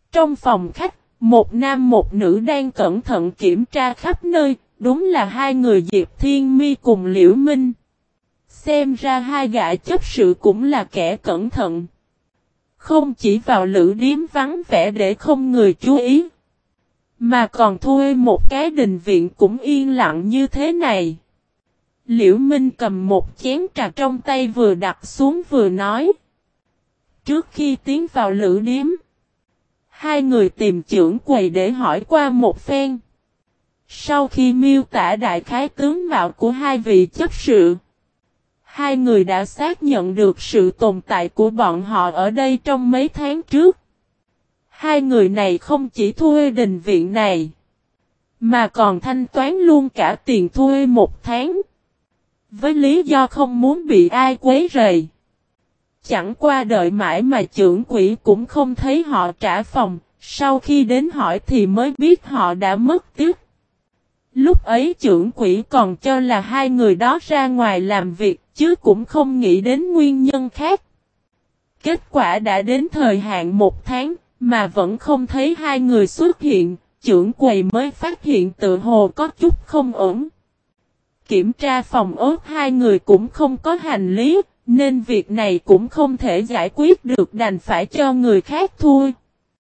Trong phòng khách, một nam một nữ đang cẩn thận kiểm tra khắp nơi, đúng là hai người Diệp Thiên Mi cùng Liễu Minh. Xem ra hai gã chấp sự cũng là kẻ cẩn thận. Không chỉ vào lữ điếm vắng vẻ để không người chú ý, mà còn thuê một cái đình viện cũng yên lặng như thế này. Liễu Minh cầm một chén trà trong tay vừa đặt xuống vừa nói. Trước khi tiến vào lữ điếm, hai người tìm trưởng quầy để hỏi qua một phen. Sau khi miêu tả đại khái tướng mạo của hai vị chấp sự, hai người đã xác nhận được sự tồn tại của bọn họ ở đây trong mấy tháng trước. Hai người này không chỉ thuê đình viện này, mà còn thanh toán luôn cả tiền thuê một tháng. Với lý do không muốn bị ai quấy rầy. Chẳng qua đợi mãi mà trưởng quỹ cũng không thấy họ trả phòng, sau khi đến hỏi thì mới biết họ đã mất tích. Lúc ấy trưởng quỹ còn cho là hai người đó ra ngoài làm việc, chứ cũng không nghĩ đến nguyên nhân khác. Kết quả đã đến thời hạn một tháng, mà vẫn không thấy hai người xuất hiện, trưởng quầy mới phát hiện tự hồ có chút không ổn. Kiểm tra phòng ốt hai người cũng không có hành lý, nên việc này cũng không thể giải quyết được, đành phải cho người khác thôi.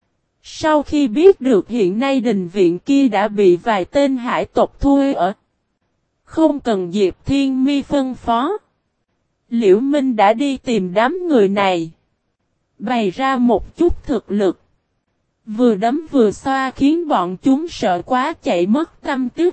Sau khi biết được hiện nay đình viện kia đã bị vài tên hải tộc thuê ở, không cần Diệp Thiên Mi phân phó, Liễu Minh đã đi tìm đám người này, bày ra một chút thực lực, vừa đấm vừa xoa khiến bọn chúng sợ quá chạy mất tâm tức.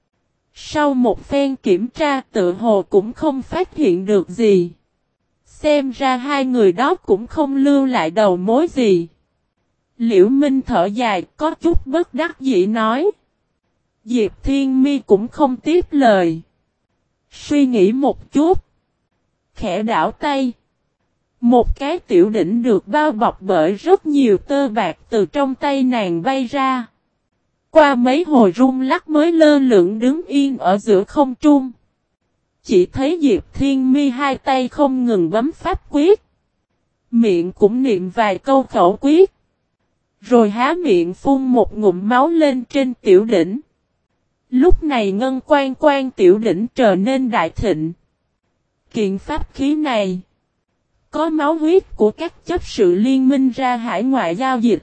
Sau một phen kiểm tra tự hồ cũng không phát hiện được gì. Xem ra hai người đó cũng không lưu lại đầu mối gì. Liễu Minh thở dài có chút bất đắc dĩ nói. Diệp Thiên Mi cũng không tiếp lời. Suy nghĩ một chút. Khẽ đảo tay. Một cái tiểu đỉnh được bao bọc bởi rất nhiều tơ bạc từ trong tay nàng bay ra. Qua mấy hồi rung lắc mới lơ lửng đứng yên ở giữa không trung. Chỉ thấy Diệp Thiên Mi hai tay không ngừng bấm pháp quyết. Miệng cũng niệm vài câu khẩu quyết. Rồi há miệng phun một ngụm máu lên trên tiểu đỉnh. Lúc này ngân quan tiểu đỉnh trở nên đại thịnh. Kiện pháp khí này có máu huyết của các chấp sự liên minh ra hải ngoại giao dịch.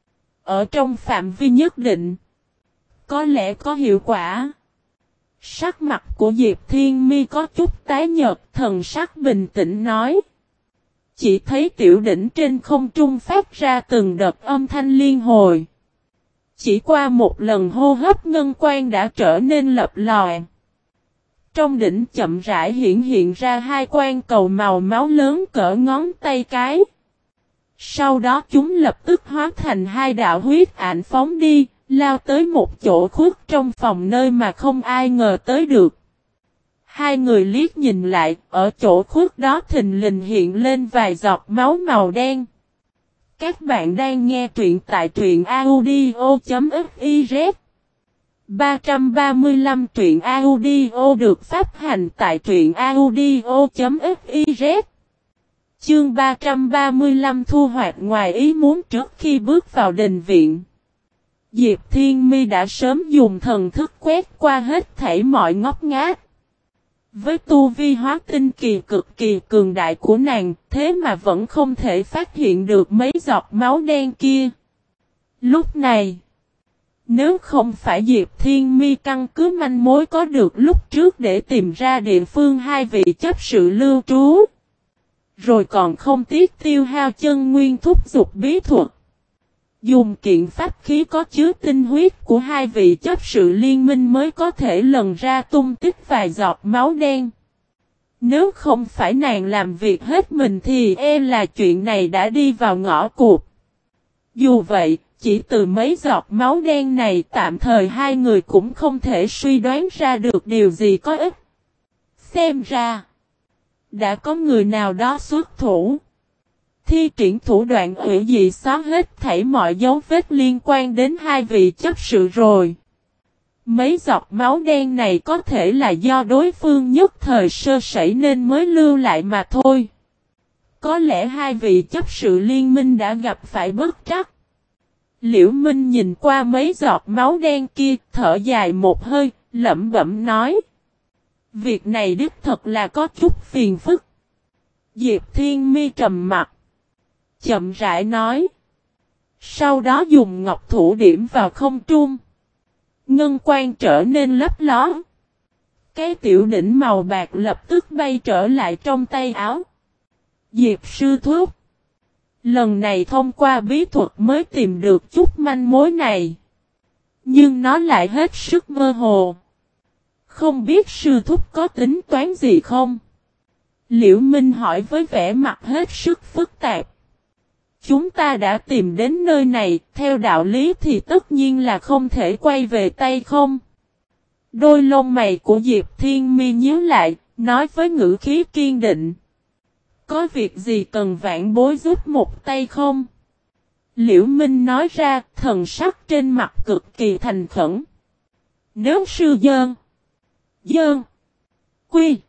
Ở trong phạm vi nhất định, có lẽ có hiệu quả. Sắc mặt của Diệp Thiên Mi có chút tái nhợt, thần sắc bình tĩnh nói. Chỉ thấy tiểu đỉnh trên không trung phát ra từng đợt âm thanh liên hồi. Chỉ qua một lần hô hấp ngân quan đã trở nên lập lòe. Trong đỉnh chậm rãi hiện ra hai quan cầu màu máu lớn cỡ ngón tay cái. Sau đó chúng lập tức hóa thành hai đạo huyết ảnh phóng đi, lao tới một chỗ khuất trong phòng nơi mà không ai ngờ tới được. Hai người liếc nhìn lại, ở chỗ khuất đó thình lình hiện lên vài giọt máu màu đen. Các bạn đang nghe truyện tại truyện audio.fiz 335 truyện audio được phát hành tại truyện audio.fiz. Chương 335 thu hoạch ngoài ý muốn. Trước khi bước vào đình viện, Diệp Thiên Mi đã sớm dùng thần thức quét qua hết thảy mọi ngóc ngách. Với tu vi hóa tinh kỳ cực kỳ cường đại của nàng, thế mà vẫn không thể phát hiện được mấy giọt máu đen kia. Lúc này, nếu không phải Diệp Thiên Mi căn cứ manh mối có được lúc trước để tìm ra địa phương hai vị chấp sự lưu trú, rồi còn không tiếc tiêu hao chân nguyên thúc dục bí thuật, dùng kiện pháp khí có chứa tinh huyết của hai vị chấp sự liên minh mới có thể lần ra tung tích vài giọt máu đen. Nếu không phải nàng làm việc hết mình thì là chuyện này đã đi vào ngõ cụt. Dù vậy, chỉ từ mấy giọt máu đen này tạm thời hai người cũng không thể suy đoán ra được điều gì có ích. Xem ra, đã có người nào đó xuất thủ, thi triển thủ đoạn hủy dị xóa hết thảy mọi dấu vết liên quan đến hai vị chấp sự rồi. Mấy giọt máu đen này có thể là do đối phương nhất thời sơ sẩy nên mới lưu lại mà thôi. Có lẽ hai vị chấp sự liên minh đã gặp phải bất trắc. Liễu Minh nhìn qua mấy giọt máu đen kia, thở dài một hơi, lẩm bẩm nói. Việc này đích thật là có chút phiền phức. Diệp Thiên Mi trầm mặt. Chậm rãi nói. Sau đó dùng ngọc thủ điểm vào không trung. Ngân quang trở nên lấp ló. Cái tiểu đỉnh màu bạc lập tức bay trở lại trong tay áo. Diệp sư thúc. Lần này thông qua bí thuật mới tìm được chút manh mối này. Nhưng nó lại hết sức mơ hồ. Không biết sư thúc có tính toán gì không? Liễu Minh hỏi với vẻ mặt hết sức phức tạp. Chúng ta đã tìm đến nơi này, theo đạo lý thì tất nhiên là không thể quay về tay không. Đôi lông mày của Diệp Thiên Mi nhíu lại, nói với ngữ khí kiên định. Có việc gì cần vãn bối giúp một tay không? Liễu Minh nói ra, thần sắc trên mặt cực kỳ thành khẩn. Nếu sư dơn, quy,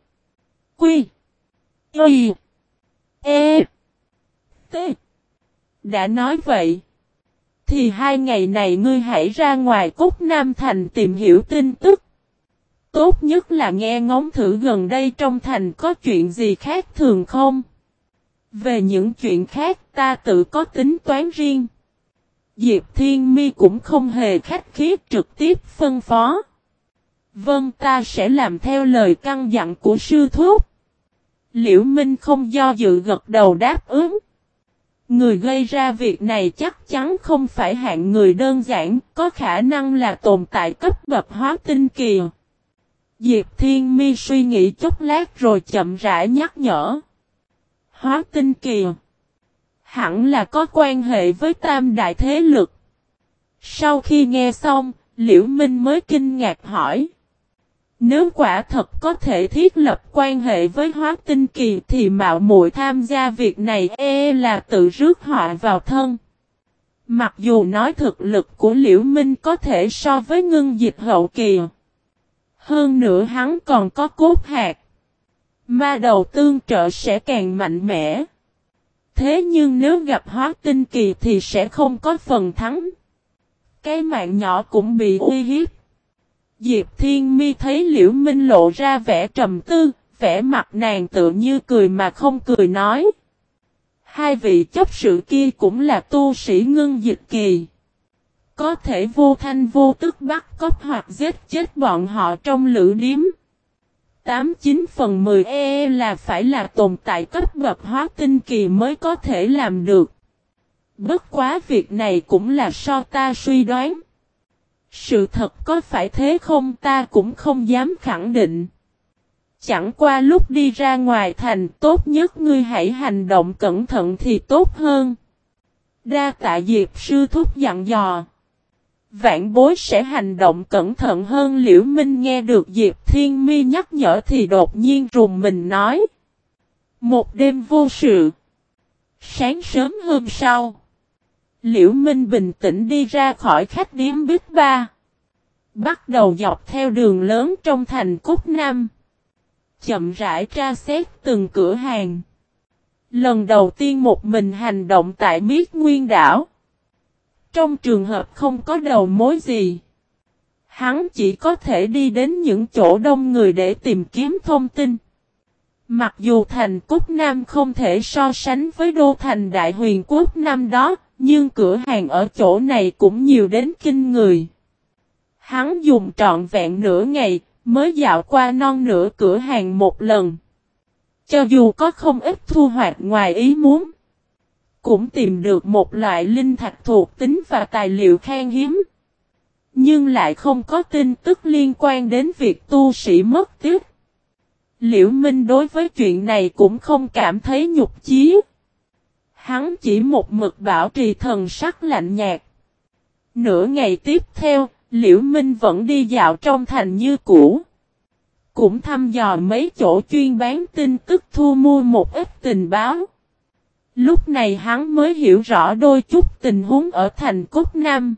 y, e, t, đã nói vậy, thì 2 ngày này ngươi hãy ra ngoài Cốt Nam Thành tìm hiểu tin tức. Tốt nhất là nghe ngóng thử gần đây trong thành có chuyện gì khác thường không? Về những chuyện khác ta tự có tính toán riêng. Diệp Thiên Mi cũng không hề khách khí trực tiếp phân phó. Vâng, ta sẽ làm theo lời căn dặn của sư thúc. Liễu Minh không do dự gật đầu đáp ứng. Người gây ra việc này chắc chắn không phải hạng người đơn giản, có khả năng là tồn tại cấp bậc hóa tinh kỳ. Diệp Thiên Mi suy nghĩ chốc lát rồi chậm rãi nhắc nhở. Hóa tinh kỳ. Hẳn là có quan hệ với tam đại thế lực. Sau khi nghe xong, Liễu Minh mới kinh ngạc hỏi. Nếu quả thật có thể thiết lập quan hệ với hóa tinh kỳ thì mạo muội tham gia việc này là tự rước họa vào thân. Mặc dù nói thực lực của Liễu Minh có thể so với ngưng dịch hậu kỳ. Hơn nữa hắn còn có cốt hạt. Ma đầu tương trợ sẽ càng mạnh mẽ. Thế nhưng nếu gặp hóa tinh kỳ thì sẽ không có phần thắng. Cái mạng nhỏ cũng bị uy hiếp. Diệp Thiên Mi thấy Liễu Minh lộ ra vẻ trầm tư, vẻ mặt nàng tự như cười mà không cười nói. Hai vị chấp sự kia cũng là tu sĩ ngưng dịch kỳ. Có thể vô thanh vô tức bắt cóc hoặc giết chết bọn họ trong lữ điếm. 89/10 là phải là tồn tại cấp bậc hóa tinh kỳ mới có thể làm được. Bất quá việc này cũng là so ta suy đoán. Sự thật có phải thế không ta cũng không dám khẳng định. Chẳng qua lúc đi ra ngoài thành tốt nhất ngươi hãy hành động cẩn thận thì tốt hơn. Đa tạ Diệp sư thúc dặn dò. Vạn bối sẽ hành động cẩn thận hơn. Liễu Minh nghe được Diệp Thiên Mi nhắc nhở thì đột nhiên rùng mình nói. Một đêm vô sự. Sáng sớm hôm sau. Liễu Minh bình tĩnh đi ra khỏi khách điếm Bích Ba. Bắt đầu dọc theo đường lớn trong thành Cốt Nam. Chậm rãi tra xét từng cửa hàng. Lần đầu tiên một mình hành động tại Miết Nguyên đảo. Trong trường hợp không có đầu mối gì. Hắn chỉ có thể đi đến những chỗ đông người để tìm kiếm thông tin. Mặc dù thành Cốt Nam không thể so sánh với đô thành Đại Huyền Quốc năm đó, nhưng cửa hàng ở chỗ này cũng nhiều đến kinh người. Hắn dùng trọn vẹn nửa ngày, mới dạo qua non nửa cửa hàng một lần. Cho dù có không ít thu hoạch ngoài ý muốn, cũng tìm được một loại linh thạch thuộc tính và tài liệu khan hiếm. Nhưng lại không có tin tức liên quan đến việc tu sĩ mất tích. Liễu Minh đối với chuyện này cũng không cảm thấy nhục chí. Hắn chỉ một mực bảo trì thần sắc lạnh nhạt. Nửa ngày tiếp theo, Liễu Minh vẫn đi dạo trong thành như cũ. Cũng thăm dò mấy chỗ chuyên bán tin tức thu mua một ít tình báo. Lúc này hắn mới hiểu rõ đôi chút tình huống ở thành Cốt Nam.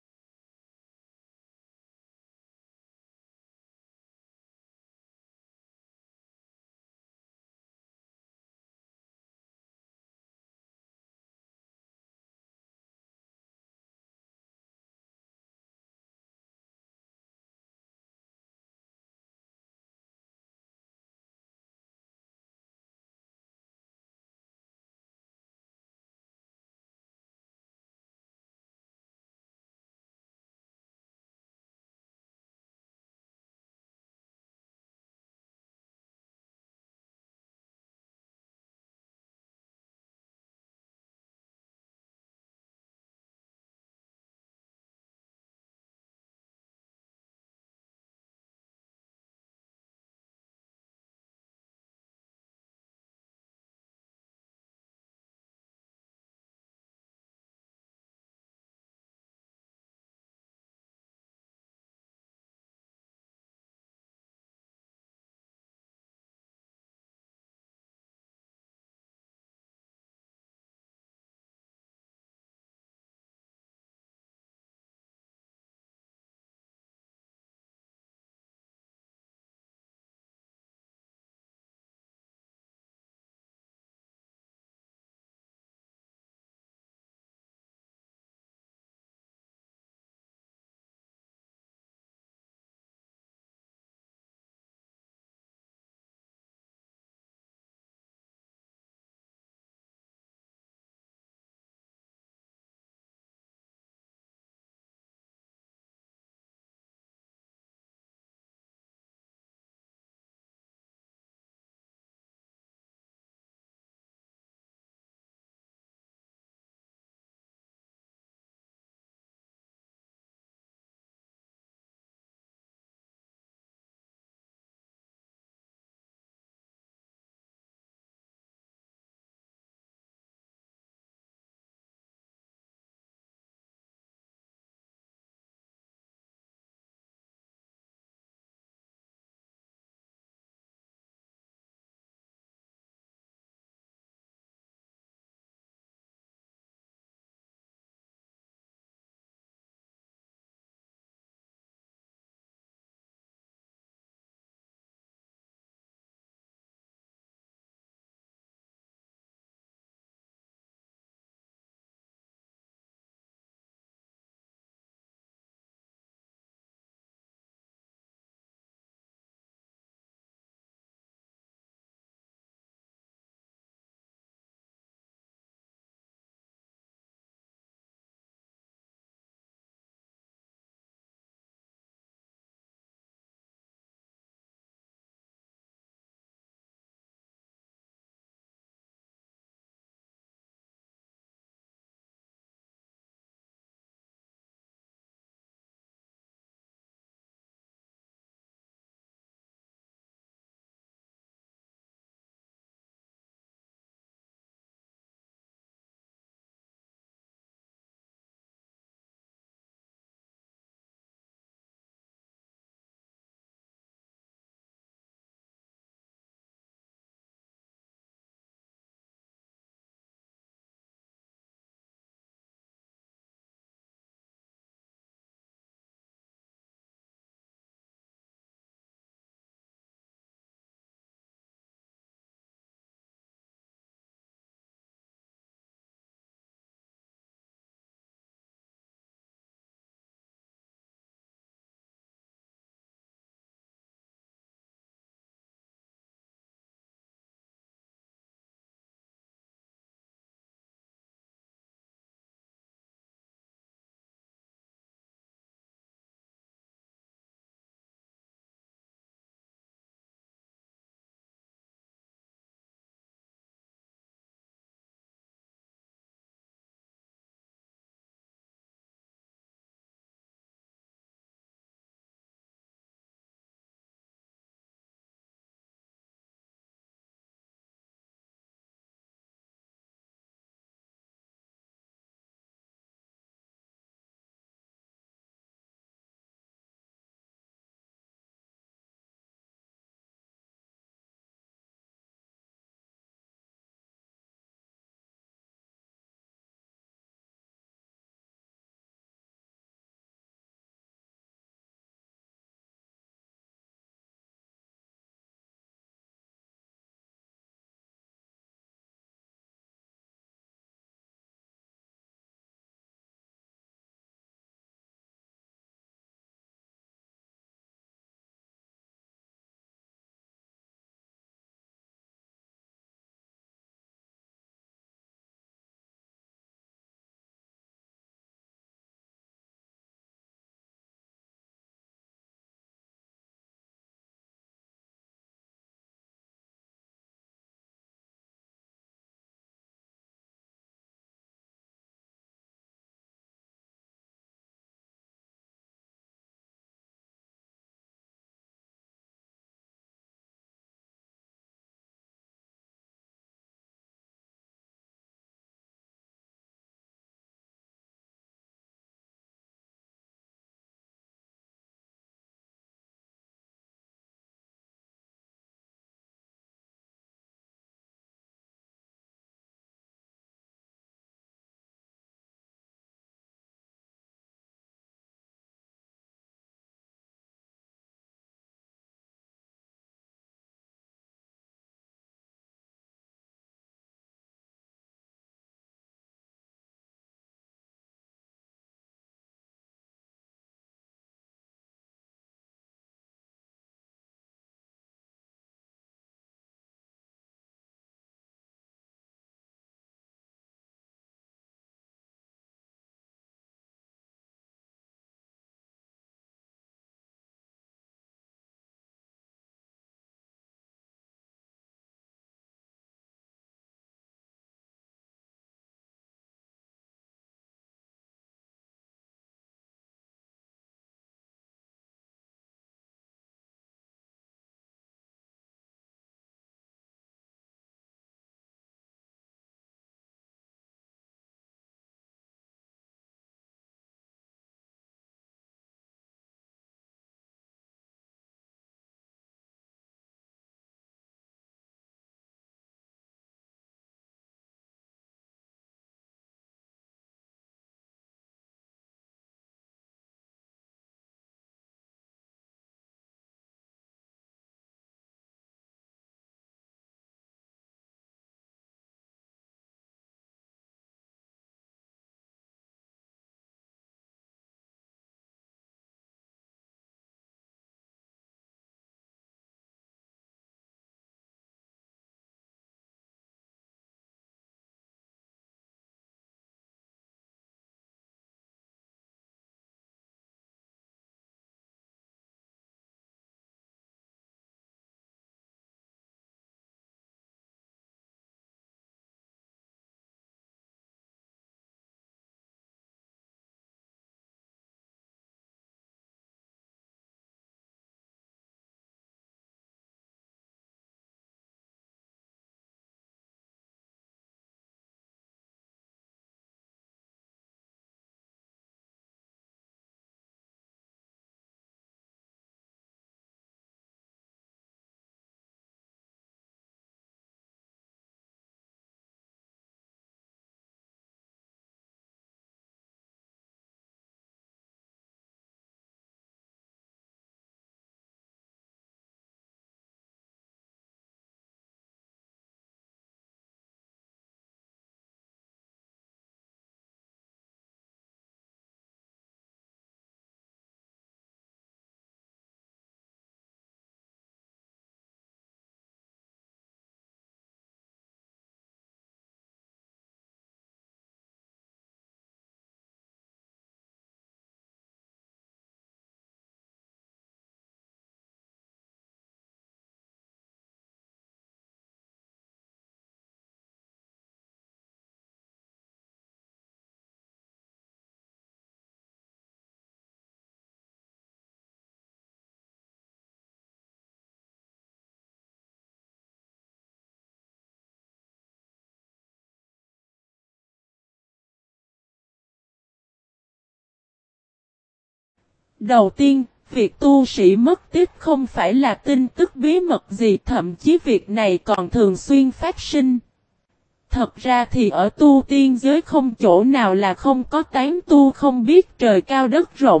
Đầu tiên, việc tu sĩ mất tích không phải là tin tức bí mật gì, thậm chí việc này còn thường xuyên phát sinh. Thật ra thì ở tu tiên giới không chỗ nào là không có tán tu không biết trời cao đất rộng.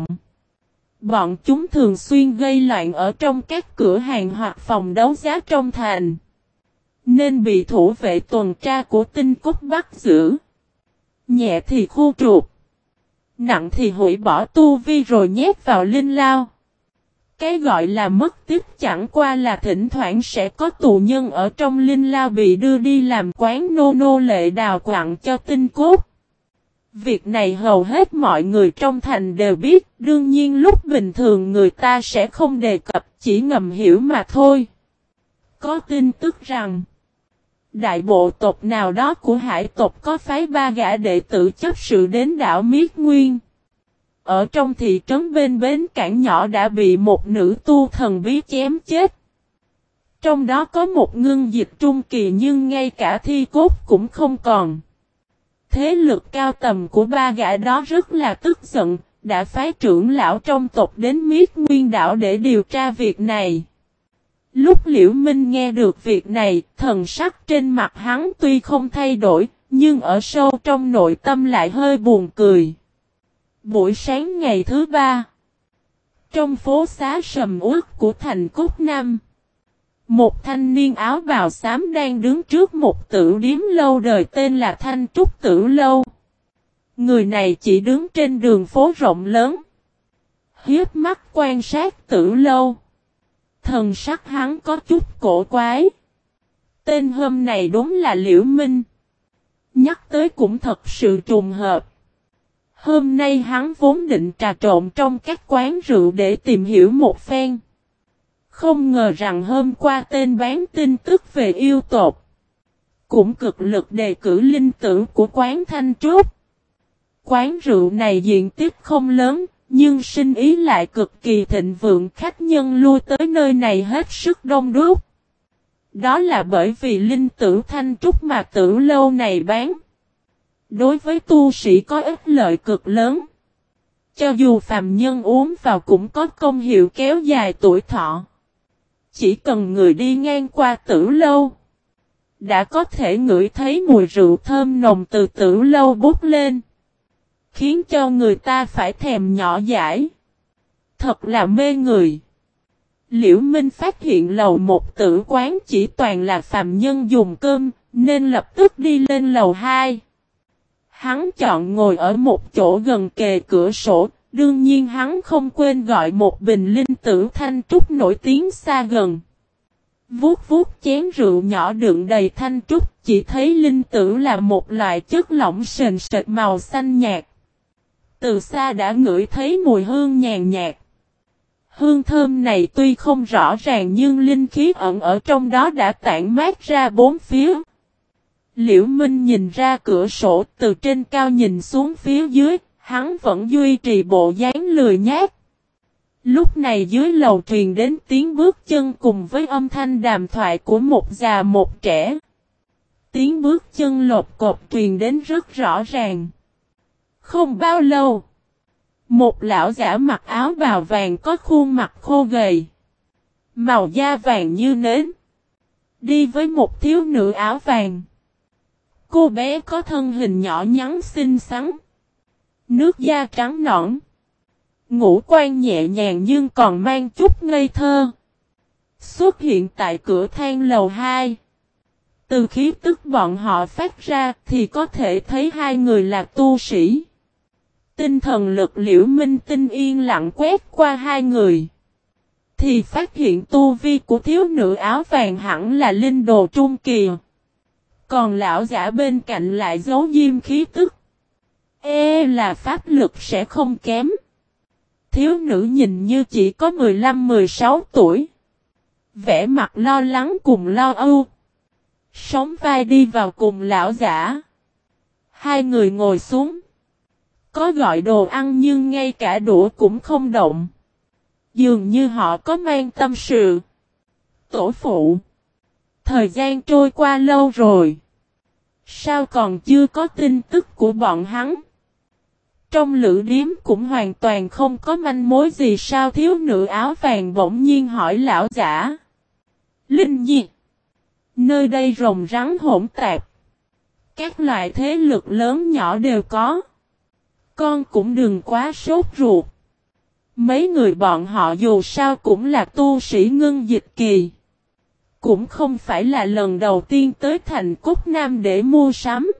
Bọn chúng thường xuyên gây loạn ở trong các cửa hàng hoặc phòng đấu giá trong thành, nên bị thủ vệ tuần tra của Tinh Cốt bắt giữ. Nhẹ thì khu trục, nặng thì hủy bỏ tu vi rồi nhét vào linh lao. Cái gọi là mất tích chẳng qua là thỉnh thoảng sẽ có tù nhân ở trong linh lao bị đưa đi làm quán nô lệ đào quặng cho Tinh Cốt. Việc này hầu hết mọi người trong thành đều biết, đương nhiên lúc bình thường người ta sẽ không đề cập, chỉ ngầm hiểu mà thôi. Có tin tức rằng, đại bộ tộc nào đó của hải tộc có phái 3 gã đệ tử chấp sự đến đảo Miết Nguyên. Ở trong thị trấn bên bến cảng nhỏ đã bị một nữ tu thần bí chém chết. Trong đó có một ngưng dịch trung kỳ nhưng ngay cả thi cốt cũng không còn. Thế lực cao tầm của 3 gã đó rất là tức giận, đã phái trưởng lão trong tộc đến Miết Nguyên đảo để điều tra việc này. Lúc Liễu Minh nghe được việc này, thần sắc trên mặt hắn tuy không thay đổi, nhưng ở sâu trong nội tâm lại hơi buồn cười. Buổi sáng ngày thứ 3, trong phố xá sầm uất của thành Cốt Nam, một thanh niên áo bào xám đang đứng trước một tử điếm lâu đời tên là Thanh Trúc Tử Lâu. Người này chỉ đứng trên đường phố rộng lớn, hiếp mắt quan sát Tử Lâu. Thần sắc hắn có chút cổ quái. Tên hôm này đúng là Liễu Minh. Nhắc tới cũng thật sự trùng hợp. Hôm nay hắn vốn định trà trộn trong các quán rượu để tìm hiểu một phen. Không ngờ rằng hôm qua tên bán tin tức về yêu tộc cũng cực lực đề cử linh tử của quán Thanh Trúc. Quán rượu này diện tích không lớn, nhưng sinh ý lại cực kỳ thịnh vượng, khách nhân lui tới nơi này hết sức đông đúc. Đó là bởi vì linh tử Thanh Trúc mà Tử Lâu này bán, đối với tu sĩ có ích lợi cực lớn. Cho dù phàm nhân uống vào cũng có công hiệu kéo dài tuổi thọ. Chỉ cần người đi ngang qua Tử Lâu, đã có thể ngửi thấy mùi rượu thơm nồng từ Tử Lâu bốc lên, khiến cho người ta phải thèm nhỏ dãi. Thật là mê người. Liễu Minh phát hiện lầu một tử quán chỉ toàn là phàm nhân dùng cơm, nên lập tức đi lên lầu 2. Hắn chọn ngồi ở một chỗ gần kề cửa sổ, đương nhiên hắn không quên gọi một bình linh tử Thanh Trúc nổi tiếng xa gần. Vuốt vuốt chén rượu nhỏ đựng đầy thanh trúc, chỉ thấy linh tử là một loại chất lỏng sền sệt màu xanh nhạt. Từ xa đã ngửi thấy mùi hương nhàn nhạt. Hương thơm này tuy không rõ ràng nhưng linh khí ẩn ở trong đó đã tản mát ra bốn phía. Liễu Minh nhìn ra cửa sổ, từ trên cao nhìn xuống phía dưới, hắn vẫn duy trì bộ dáng lười nhác. Lúc này dưới lầu truyền đến tiếng bước chân cùng với âm thanh đàm thoại của một già một trẻ. Tiếng bước chân lột cột truyền đến rất rõ ràng. Không bao lâu, một lão giả mặc áo bào vàng có khuôn mặt khô gầy, màu da vàng như nến, đi với một thiếu nữ áo vàng. Cô bé có thân hình nhỏ nhắn xinh xắn, nước da trắng nõn, ngũ quan nhẹ nhàng nhưng còn mang chút ngây thơ. Xuất hiện tại cửa thang lầu 2. Từ khí tức bọn họ phát ra thì có thể thấy hai người là tu sĩ. Tinh thần lực Liễu Minh Tinh yên lặng quét qua hai người, thì phát hiện tu vi của thiếu nữ áo vàng hẳn là linh đồ trung kỳ. Còn lão giả bên cạnh lại giấu diêm khí tức. Là pháp lực sẽ không kém. Thiếu nữ nhìn như chỉ có 15-16 tuổi. Vẻ mặt lo lắng cùng lo âu. Sóng vai đi vào cùng lão giả. Hai người ngồi xuống. Có gọi đồ ăn nhưng ngay cả đũa cũng không động. Dường như họ có mang tâm sự. Tổ phụ, thời gian trôi qua lâu rồi, sao còn chưa có tin tức của bọn hắn? Trong lữ điếm cũng hoàn toàn không có manh mối gì, sao thiếu nữ áo vàng bỗng nhiên hỏi lão giả. Linh Nhi, nơi đây rồng rắn hỗn tạp. Các loại thế lực lớn nhỏ đều có. Con cũng đừng quá sốt ruột. Mấy người bọn họ dù sao cũng là tu sĩ ngưng dịch kỳ. Cũng không phải là lần đầu tiên tới thành Cốt Nam để mua sắm.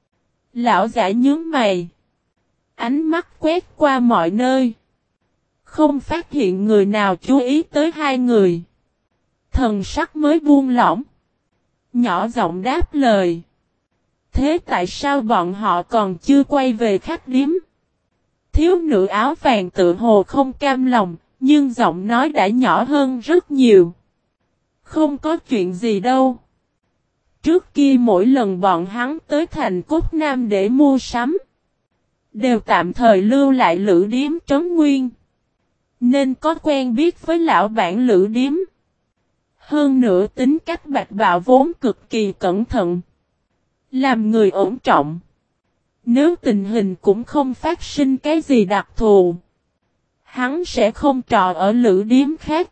Lão giả nhướng mày. Ánh mắt quét qua mọi nơi. Không phát hiện người nào chú ý tới hai người. Thần sắc mới buông lỏng. Nhỏ giọng đáp lời. Thế tại sao bọn họ còn chưa quay về khách điếm? Thiếu nữ áo vàng tự hồ không cam lòng, nhưng giọng nói đã nhỏ hơn rất nhiều. Không có chuyện gì đâu. Trước kia mỗi lần bọn hắn tới thành Cốt Nam để mua sắm, đều tạm thời lưu lại lữ điếm Trấn Nguyên. Nên có quen biết với lão bản lữ điếm. Hơn nữa tính cách Bạch Bạo vốn cực kỳ cẩn thận. Làm người ổn trọng. Nếu tình hình cũng không phát sinh cái gì đặc thù, hắn sẽ không trọ ở lữ điếm khác.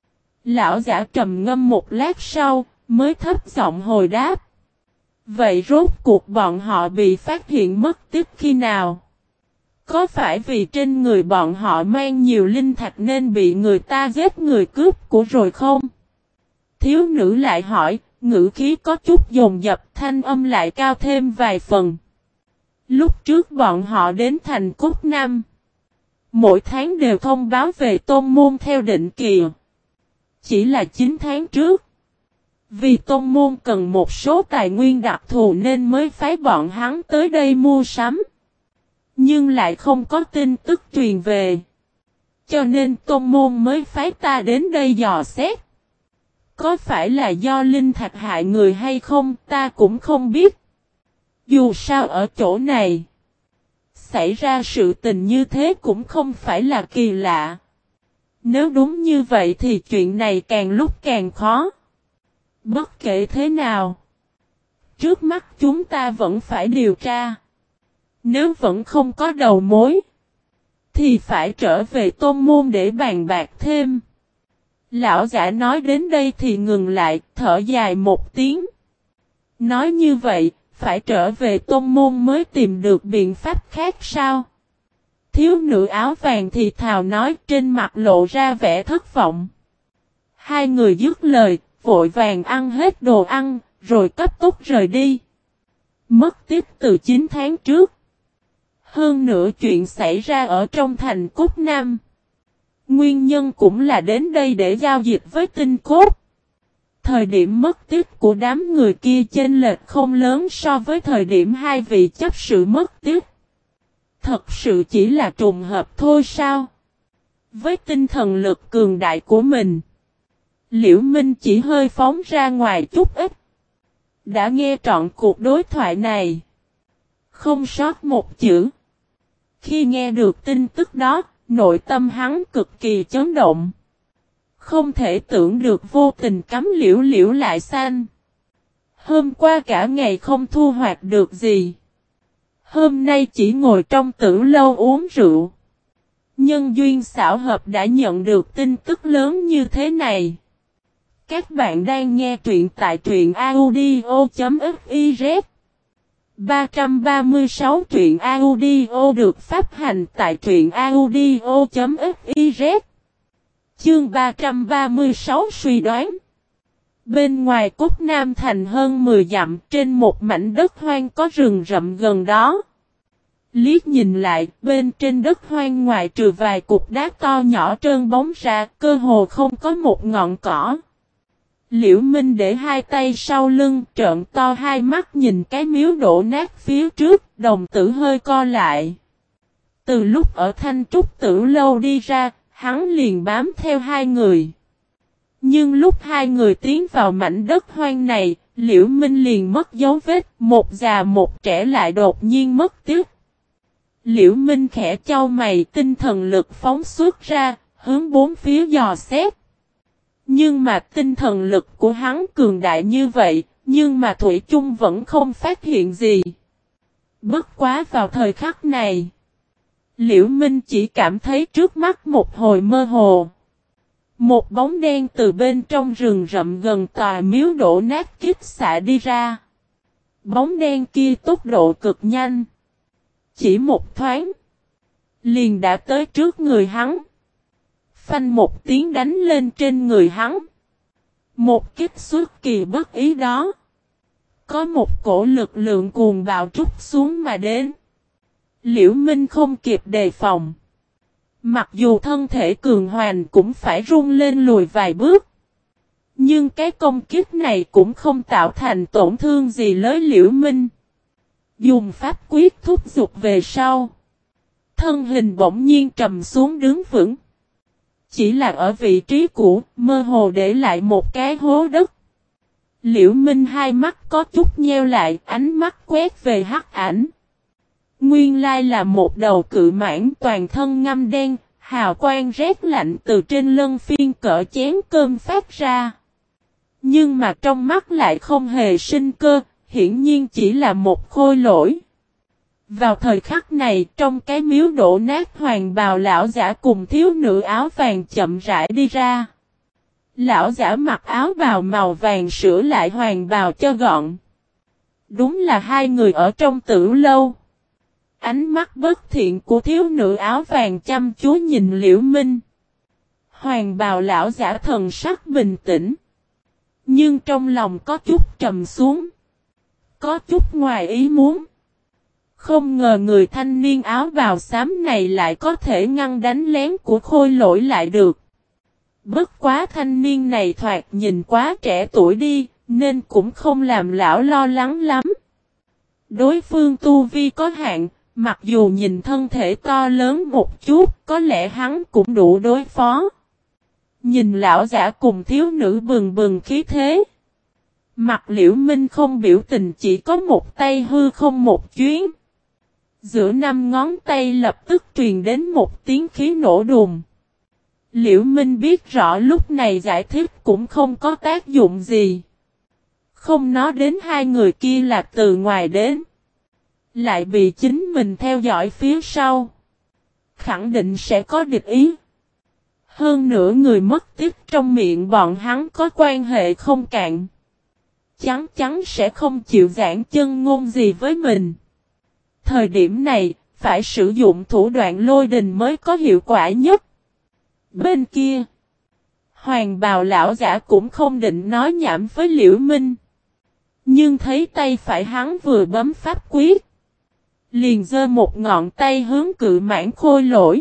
Lão giả trầm ngâm một lát sau, mới thấp giọng hồi đáp. Vậy rốt cuộc bọn họ bị phát hiện mất tích khi nào? Có phải vì trên người bọn họ mang nhiều linh thạch nên bị người ta giết người cướp của rồi không? Thiếu nữ lại hỏi, ngữ khí có chút dồn dập, thanh âm lại cao thêm vài phần. Lúc trước bọn họ đến thành Cốt Nam, mỗi tháng đều thông báo về tôn môn theo định kỳ. Chỉ là 9 tháng trước, vì tôn môn cần một số tài nguyên đặc thù nên mới phái bọn hắn tới đây mua sắm. Nhưng lại không có tin tức truyền về. Cho nên tôn môn mới phái ta đến đây dò xét. Có phải là do linh thạch hại người hay không ta cũng không biết. Dù sao ở chỗ này, xảy ra sự tình như thế cũng không phải là kỳ lạ. Nếu đúng như vậy thì chuyện này càng lúc càng khó. Bất kể thế nào, trước mắt chúng ta vẫn phải điều tra. Nếu vẫn không có đầu mối, thì phải trở về tôn môn để bàn bạc thêm. Lão giả nói đến đây thì ngừng lại, thở dài một tiếng. Nói như vậy, phải trở về tôn môn mới tìm được biện pháp khác sao? Thiếu nữ áo vàng thì thào nói, trên mặt lộ ra vẻ thất vọng. Hai người dứt lời, vội vàng ăn hết đồ ăn, rồi cấp tốc rời đi. Mất tích từ 9 tháng trước. Hơn nữa chuyện xảy ra ở trong thành Cốt Nam. Nguyên nhân cũng là đến đây để giao dịch với tinh cốt. Thời điểm mất tích của đám người kia chênh lệch không lớn so với thời điểm hai vị chấp sự mất tích. Thật sự chỉ là trùng hợp thôi sao? Với tinh thần lực cường đại của mình, Liễu Minh chỉ hơi phóng ra ngoài chút ít. Đã nghe trọn cuộc đối thoại này. Không sót một chữ. Khi nghe được tin tức đó, nội tâm hắn cực kỳ chấn động. Không thể tưởng được vô tình cắm liễu liễu lại xanh. Hôm qua cả ngày không thu hoạch được gì. Hôm nay chỉ ngồi trong tử lâu uống rượu. Nhân duyên xảo hợp đã nhận được tin tức lớn như thế này. Các bạn đang nghe truyện tại truyện audio.fiz 336 truyện audio được phát hành tại truyện audio.fiz. Chương 336 suy đoán. Bên ngoài Cốt Nam thành hơn 10 dặm trên một mảnh đất hoang có rừng rậm gần đó. Liếc nhìn lại, bên trên đất hoang ngoài trừ vài cục đá to nhỏ trơn bóng ra, cơ hồ không có một ngọn cỏ. Liễu Minh để hai tay sau lưng, trợn to hai mắt nhìn cái miếu đổ nát phía trước, đồng tử hơi co lại. Từ lúc ở Thanh Trúc Tử Lâu đi ra, hắn liền bám theo hai người. Nhưng lúc hai người tiến vào mảnh đất hoang này, Liễu Minh liền mất dấu vết, một già một trẻ lại đột nhiên mất tích. Liễu Minh khẽ chau mày, tinh thần lực phóng xuất ra, hướng bốn phía dò xét. Nhưng mà tinh thần lực của hắn cường đại như vậy, nhưng mà Thủy chung vẫn không phát hiện gì. Bất quá vào thời khắc này, Liễu Minh chỉ cảm thấy trước mắt một hồi mơ hồ. Một bóng đen từ bên trong rừng rậm gần tòa miếu đổ nát kích xạ đi ra. Bóng đen kia tốc độ cực nhanh. Chỉ một thoáng, liền đã tới trước người hắn. Phanh một tiếng đánh lên trên người hắn. Một kích xuất kỳ bất ý đó. Có một cổ lực lượng cuồng bạo trút xuống mà đến. Liễu Minh không kịp đề phòng. Mặc dù thân thể cường hoành cũng phải run lên lùi vài bước. Nhưng cái công kích này cũng không tạo thành tổn thương gì với Liễu Minh. Dùng pháp quyết thúc giục về sau. Thân hình bỗng nhiên trầm xuống đứng vững. Chỉ là ở vị trí cũ, mơ hồ để lại một cái hố đất. Liễu Minh hai mắt có chút nheo lại, ánh mắt quét về hắc ảnh. Nguyên lai là một đầu cự mãng toàn thân ngăm đen, hào quang rét lạnh từ trên lân phiên cỡ chén cơm phát ra. Nhưng mà trong mắt lại không hề sinh cơ, hiển nhiên chỉ là một khôi lỗi. Vào thời khắc này, trong cái miếu đổ nát hoàng bào lão giả cùng thiếu nữ áo vàng chậm rãi đi ra. Lão giả mặc áo bào màu vàng sửa lại hoàng bào cho gọn. Đúng là hai người ở trong tử lâu. Ánh mắt bất thiện của thiếu nữ áo vàng chăm chú nhìn Liễu Minh. Hoàng bào lão giả thần sắc bình tĩnh. Nhưng trong lòng có chút trầm xuống. Có chút ngoài ý muốn. Không ngờ người thanh niên áo bào xám này lại có thể ngăn đánh lén của khôi lỗi lại được. Bất quá thanh niên này thoạt nhìn quá trẻ tuổi đi, nên cũng không làm lão lo lắng lắm. Đối phương tu vi có hạn, mặc dù nhìn thân thể to lớn một chút, có lẽ hắn cũng đủ đối phó. Nhìn lão giả cùng thiếu nữ bừng bừng khí thế. Mặt Liễu Minh không biểu tình, chỉ có một tay hư không một chuyến. Giữa năm ngón tay lập tức truyền đến một tiếng khí nổ đùng. Liễu Minh biết rõ lúc này giải thích cũng không có tác dụng gì. Không nói đến hai người kia là từ ngoài đến. Lại bị chính mình theo dõi phía sau. Khẳng định sẽ có địch ý. Hơn nữa người mất tích trong miệng bọn hắn có quan hệ không cạn. Chắc chắn sẽ không chịu giảng chân ngôn gì với mình. Thời điểm này, phải sử dụng thủ đoạn lôi đình mới có hiệu quả nhất. Bên kia, hoàng bào lão giả cũng không định nói nhảm với Liễu Minh. Nhưng thấy tay phải hắn vừa bấm pháp quyết. Liền giơ một ngọn tay hướng cự mãng khôi lỗi.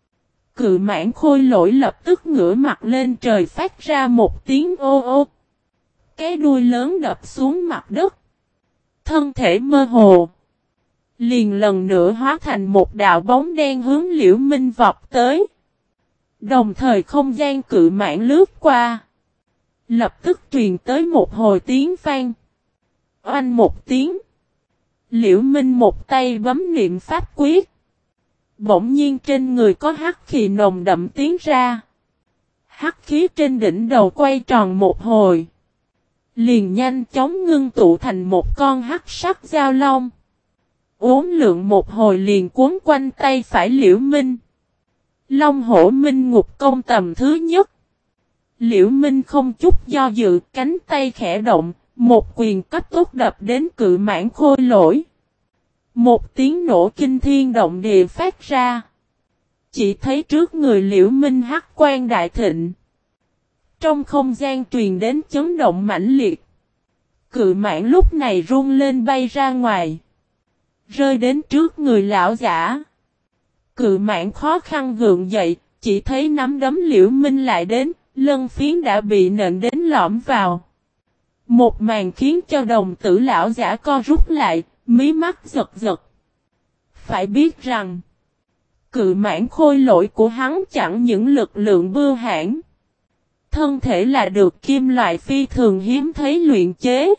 Cự mãng khôi lỗi lập tức ngửa mặt lên trời phát ra một tiếng ô ô. Cái đuôi lớn đập xuống mặt đất. Thân thể mơ hồ. Liền lần nữa hóa thành một đạo bóng đen hướng Liễu Minh vọt tới. Đồng thời không gian cự mãng lướt qua. Lập tức truyền tới một hồi tiếng vang. Oanh một tiếng. Liễu Minh một tay bấm niệm pháp quyết. Bỗng nhiên trên người có hắc khí nồng đậm tiến ra. Hắc khí trên đỉnh đầu quay tròn một hồi. Liền nhanh chóng ngưng tụ thành một con hắc sắc giao long. Uốn lượn một hồi liền cuốn quanh tay phải Liễu Minh. Long hổ minh ngục công tầm thứ nhất. Liễu Minh không chút do dự, cánh tay khẽ động, một quyền cấp tốc đập đến cự mãng khôi lỗi. Một tiếng nổ kinh thiên động địa phát ra. Chỉ thấy trước người Liễu Minh hắc quang đại thịnh. Trong không gian truyền đến chấn động mãnh liệt. Cự mãng lúc này run lên bay ra ngoài. Rơi đến trước người lão giả. Cự mãng khó khăn gượng dậy, chỉ thấy nắm đấm Liễu Minh lại đến, lân phiến đã bị nện đến lõm vào. Một màn khiến cho đồng tử lão giả co rút lại, mí mắt giật giật. Phải biết rằng, cự mãng khôi lỗi của hắn chẳng những lực lượng bưu hãn. Thân thể là được kim loại phi thường hiếm thấy luyện chế.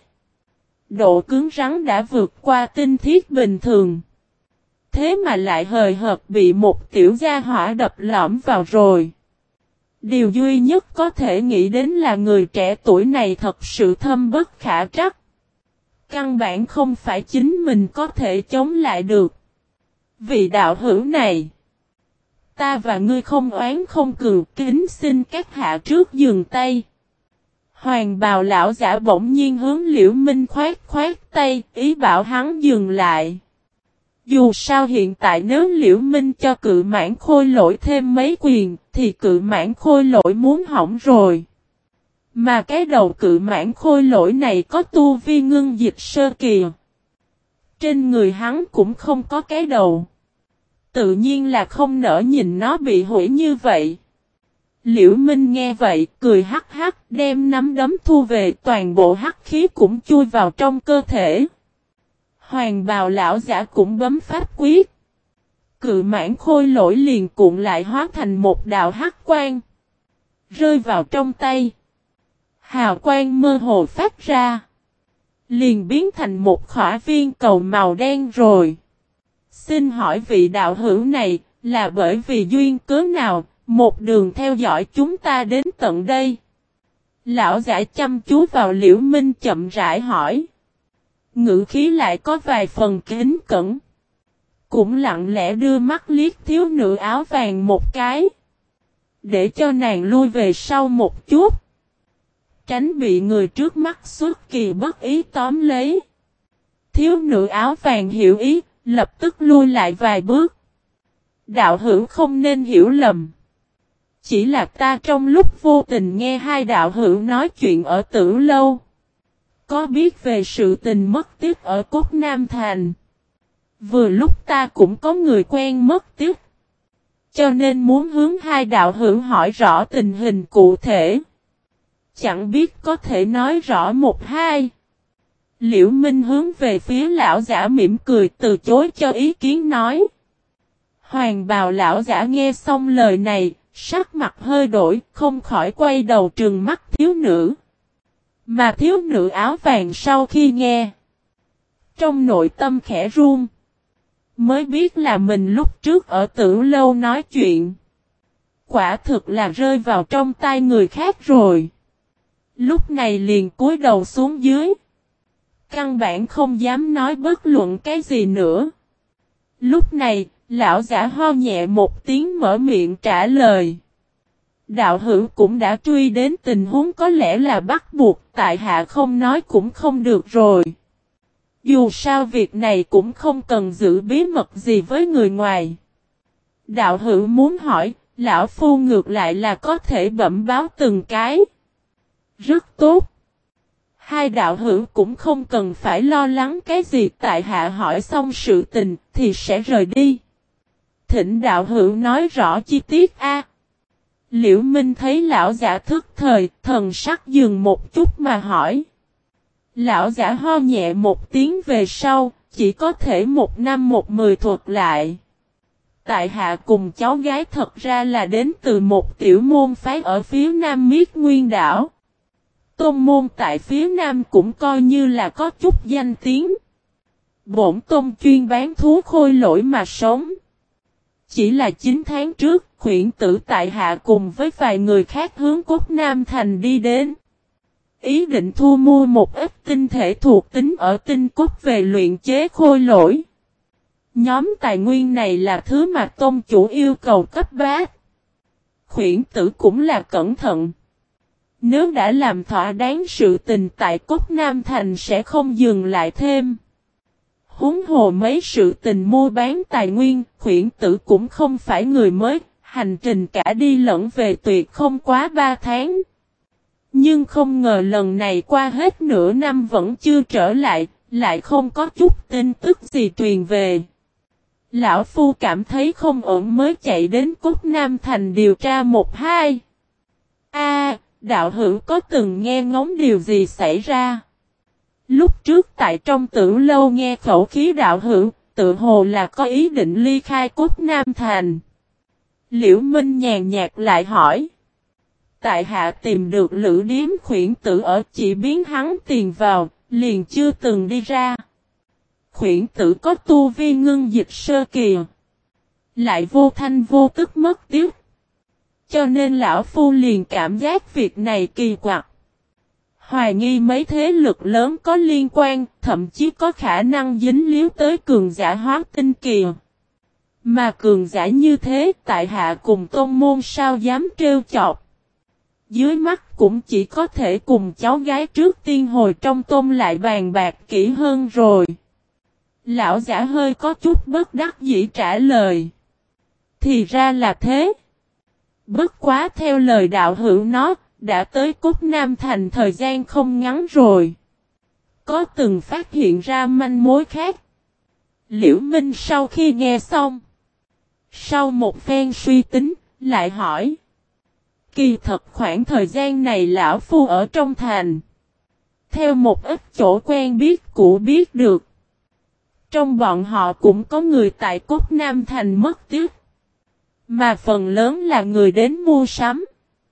Độ cứng rắn đã vượt qua tinh thiết bình thường. Thế mà lại hời hợt bị một tiểu gia hỏa đập lõm vào rồi. Điều duy nhất có thể nghĩ đến là người trẻ tuổi này thật sự thâm bất khả trắc. Căn bản không phải chính mình có thể chống lại được. Vị đạo hữu này, ta và ngươi không oán không cừu, kính xin các hạ trước dừng tay. Hoàng bào lão giả bỗng nhiên hướng Liễu Minh khoát khoát tay, ý bảo hắn dừng lại. Dù sao hiện tại nếu Liễu Minh cho cự mãn khôi lỗi thêm mấy quyền, thì cự mãn khôi lỗi muốn hỏng rồi. Mà cái đầu cự mãn khôi lỗi này có tu vi ngưng dịch sơ kỳ. Trên người hắn cũng không có cái đầu. Tự nhiên là không nỡ nhìn nó bị hủy như vậy. Liễu Minh nghe vậy, cười hắc hắc, đem nắm đấm thu về, toàn bộ hắc khí cũng chui vào trong cơ thể. Hoàng bào lão giả cũng bấm pháp quyết. Cự mãn khôi lỗi liền cuộn lại hóa thành một đạo hắc quang. Rơi vào trong tay. Hào quang mơ hồ phát ra. Liền biến thành một khỏa viên cầu màu đen rồi. Xin hỏi vị đạo hữu này, là bởi vì duyên cớ nào, một đường theo dõi chúng ta đến tận đây? Lão giả chăm chú vào Liễu Minh chậm rãi hỏi. Ngữ khí lại có vài phần kính cẩn. Cũng lặng lẽ đưa mắt liếc thiếu nữ áo vàng một cái. Để cho nàng lui về sau một chút. Tránh bị người trước mắt xuất kỳ bất ý tóm lấy. Thiếu nữ áo vàng hiểu ý, lập tức lui lại vài bước. Đạo hữu không nên hiểu lầm. Chỉ là ta trong lúc vô tình nghe hai đạo hữu nói chuyện ở Tử Lâu. Có biết về sự tình mất tiếc ở Cốt Nam Thành. Vừa lúc ta cũng có người quen mất tiếc. Cho nên muốn hướng hai đạo hữu hỏi rõ tình hình cụ thể. Chẳng biết có thể nói rõ một hai. Liễu Minh hướng về phía lão giả mỉm cười từ chối cho ý kiến nói. Hoàng bào lão giả nghe xong lời này, sắc mặt hơi đổi, không khỏi quay đầu trừng mắt thiếu nữ. Mà thiếu nữ áo vàng sau khi nghe, trong nội tâm khẽ run, mới biết là mình lúc trước ở Tử Lâu nói chuyện. Quả thực là rơi vào trong tay người khác rồi. Lúc này liền cúi đầu xuống dưới. Căn bản không dám nói bất luận cái gì nữa. Lúc này, lão giả ho nhẹ một tiếng mở miệng trả lời. Đạo hữu cũng đã truy đến tình huống có lẽ là bắt buộc, tại hạ không nói cũng không được rồi. Dù sao việc này cũng không cần giữ bí mật gì với người ngoài. Đạo hữu muốn hỏi, lão phu ngược lại là có thể bẩm báo từng cái. Rất tốt. Hai đạo hữu cũng không cần phải lo lắng cái gì, tại hạ hỏi xong sự tình thì sẽ rời đi. Thỉnh đạo hữu nói rõ chi tiết a. Liễu Minh thấy lão giả thức thời, thần sắc dừng một chút mà hỏi. Lão giả ho nhẹ một tiếng về sau, chỉ có thể một năm một mười thuật lại. Tại hạ cùng cháu gái thật ra là đến từ một tiểu môn phái ở phía nam Miết Nguyên đảo. Tôn môn tại phía nam cũng coi như là có chút danh tiếng. Bổn tôn chuyên bán thú khôi lỗi mà sống. Chỉ là 9 tháng trước, khuyển tử tại hạ cùng với vài người khác hướng Cốt Nam Thành đi đến. Ý định thu mua một ít tinh thể thuộc tính ở tinh cốt về luyện chế khôi lỗi. Nhóm tài nguyên này là thứ mà tôn chủ yêu cầu cấp bát. Khuyển tử cũng là cẩn thận. Nếu đã làm thỏa đáng sự tình tại Cốt Nam Thành sẽ không dừng lại thêm. Huống hồ mấy sự tình mua bán tài nguyên, khuyển tử cũng không phải người mới, hành trình cả đi lẫn về tuyệt không quá 3 tháng. Nhưng không ngờ lần này qua hết nửa năm vẫn chưa trở lại, lại không có chút tin tức gì truyền về. Lão Phu cảm thấy không ổn mới chạy đến Cốt Nam Thành điều tra một hai. Đạo hữu có từng nghe ngóng điều gì xảy ra? Lúc trước tại trong Tử Lâu nghe khẩu khí đạo hữu, tự hồ là có ý định ly khai Cốt Nam Thành. Liễu Minh nhàn nhạt lại hỏi. Tại hạ tìm được Lữ Điếm khuyển tử ở, chỉ biến hắn tiền vào, liền chưa từng đi ra. Khuyển tử có tu vi ngưng dịch sơ kỳ. Lại vô thanh vô tức mất tiếc. Cho nên lão phu liền cảm giác việc này kỳ quặc. Hoài nghi mấy thế lực lớn có liên quan, thậm chí có khả năng dính líu tới cường giả hóa tinh kỳ. Mà cường giả như thế tại hạ cùng tôn môn sao dám trêu chọc. Dưới mắt cũng chỉ có thể cùng cháu gái trước tiên hồi trong tôn lại bàn bạc kỹ hơn rồi. Lão giả hơi có chút bất đắc dĩ trả lời. Thì ra là thế. Bất quá theo lời đạo hữu nó, đã tới Cốt Nam Thành thời gian không ngắn rồi. Có từng phát hiện ra manh mối khác. Liễu Minh sau khi nghe xong. Sau một phen suy tính, lại hỏi. Kỳ thật khoảng thời gian này lão phu ở trong thành. Theo một ít chỗ quen biết cũ biết được. Trong bọn họ cũng có người tại Cốt Nam Thành mất tiếc. Mà phần lớn là người đến mua sắm.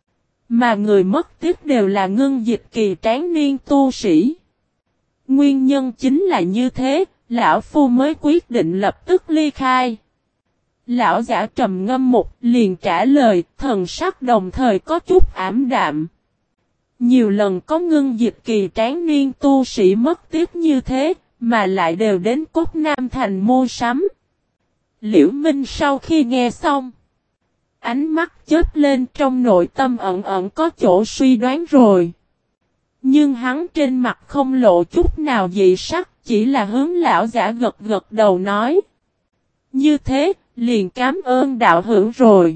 Mà người mất tiếc đều là ngưng dịch kỳ tráng niên tu sĩ. Nguyên nhân chính là như thế, lão phu mới quyết định lập tức ly khai. Lão giả trầm ngâm một liền trả lời, thần sắc đồng thời có chút ảm đạm. Nhiều lần có ngưng dịch kỳ tráng niên tu sĩ mất tiếc như thế, mà lại đều đến Cốt Nam Thành mua sắm. Liễu Minh sau khi nghe xong, ánh mắt chớp lên trong nội tâm ẩn ẩn có chỗ suy đoán rồi. Nhưng hắn trên mặt không lộ chút nào dị sắc, chỉ là hướng lão giả gật gật đầu nói. Như thế, liền cảm ơn đạo hữu rồi.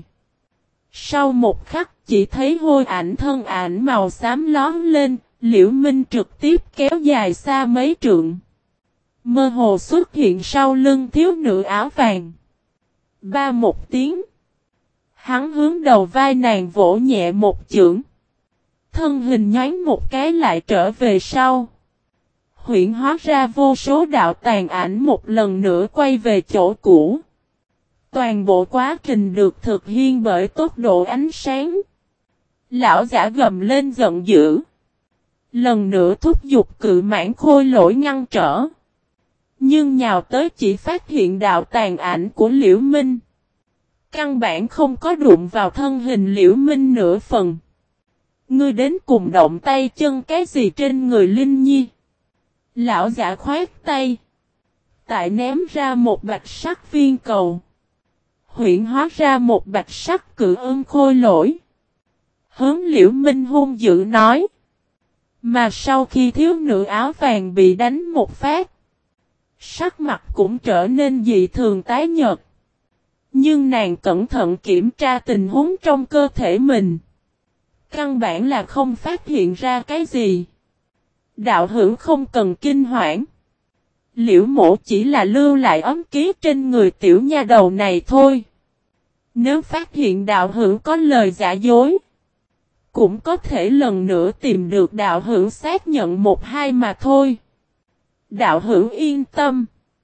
Sau một khắc chỉ thấy hôi ảnh thân ảnh màu xám lón lên, Liễu Minh trực tiếp kéo dài xa mấy trượng. Mơ hồ xuất hiện sau lưng thiếu nữ áo vàng. Ba một tiếng. Hắn hướng đầu vai nàng vỗ nhẹ một chưởng. Thân hình nhoáng một cái lại trở về sau. Huyễn hóa ra vô số đạo tàn ảnh một lần nữa quay về chỗ cũ. Toàn bộ quá trình được thực hiện bởi tốc độ ánh sáng. Lão giả gầm lên giận dữ. Lần nữa thúc giục cự mãn khôi lỗi ngăn trở. Nhưng nhào tới chỉ phát hiện đạo tàn ảnh của Liễu Minh. Căn bản không có đụng vào thân hình Liễu Minh nửa phần. Ngươi đến cùng động tay chân cái gì trên người Linh Nhi? Lão giả khoát tay. Tại ném ra một bạch sắc viên cầu. Huyễn hóa ra một bạch sắc cự ưng khôi lỗi. Hướng Liễu Minh hung dữ nói. Mà sau khi thiếu nữ áo vàng bị đánh một phát. Sắc mặt cũng trở nên dị thường tái nhợt. Nhưng nàng cẩn thận kiểm tra tình huống trong cơ thể mình. Căn bản là không phát hiện ra cái gì. Đạo hữu không cần kinh hoảng. Liễu mộ chỉ là lưu lại ấm ký trên người tiểu nha đầu này thôi. Nếu phát hiện đạo hữu có lời giả dối. Cũng có thể lần nữa tìm được đạo hữu xác nhận một hai mà thôi. Đạo hữu yên tâm.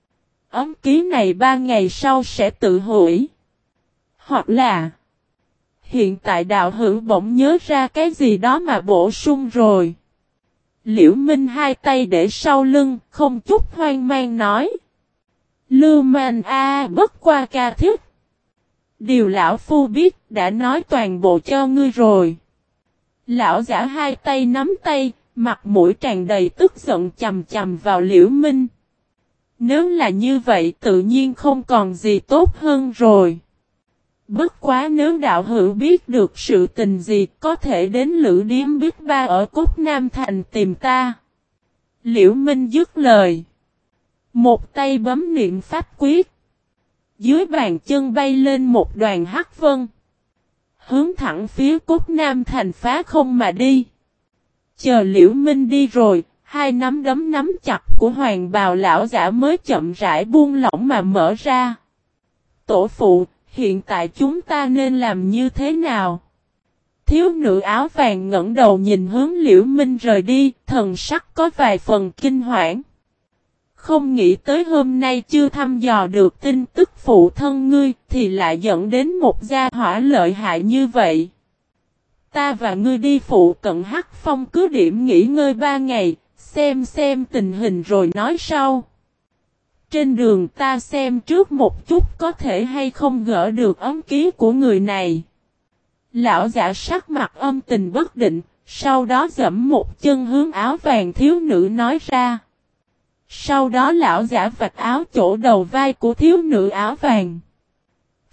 Ấm ký này 3 ngày sau sẽ tự hủy. Hoặc là hiện tại đạo hữu bỗng nhớ ra cái gì đó mà bổ sung rồi. Liễu Minh hai tay để sau lưng, không chút hoang mang nói. Lưu manh bất qua ca thức. Điều lão phu biết đã nói toàn bộ cho ngươi rồi. Lão giả hai tay nắm tay, mặt mũi tràn đầy tức giận chầm chầm vào Liễu Minh. Nếu là như vậy tự nhiên không còn gì tốt hơn rồi. Bất quá nếu đạo hữu biết được sự tình gì có thể đến Lữ Điếm Biết Ba ở Cốt Nam Thành tìm ta. Liễu Minh dứt lời. Một tay bấm niệm pháp quyết. Dưới bàn chân bay lên một đoàn hắc vân. Hướng thẳng phía Cốt Nam Thành phá không mà đi. Chờ Liễu Minh đi rồi, hai nắm đấm nắm chặt của hoàng bào lão giả mới chậm rãi buông lỏng mà mở ra. Tổ phụ, hiện tại chúng ta nên làm như thế nào? Thiếu nữ áo vàng ngẩng đầu nhìn hướng Liễu Minh rời đi, thần sắc có vài phần kinh hoảng. Không nghĩ tới hôm nay chưa thăm dò được tin tức phụ thân ngươi thì lại dẫn đến một gia hỏa lợi hại như vậy. Ta và ngươi đi phụ cận Hắc Phong cứ điểm nghỉ ngơi 3 ngày, xem tình hình rồi nói sau. Trên đường ta xem trước một chút có thể hay không gỡ được ấm ký của người này. Lão giả sắc mặt âm tình bất định, sau đó giẫm một chân hướng áo vàng thiếu nữ nói ra. Sau đó lão giả vạch áo chỗ đầu vai của thiếu nữ áo vàng.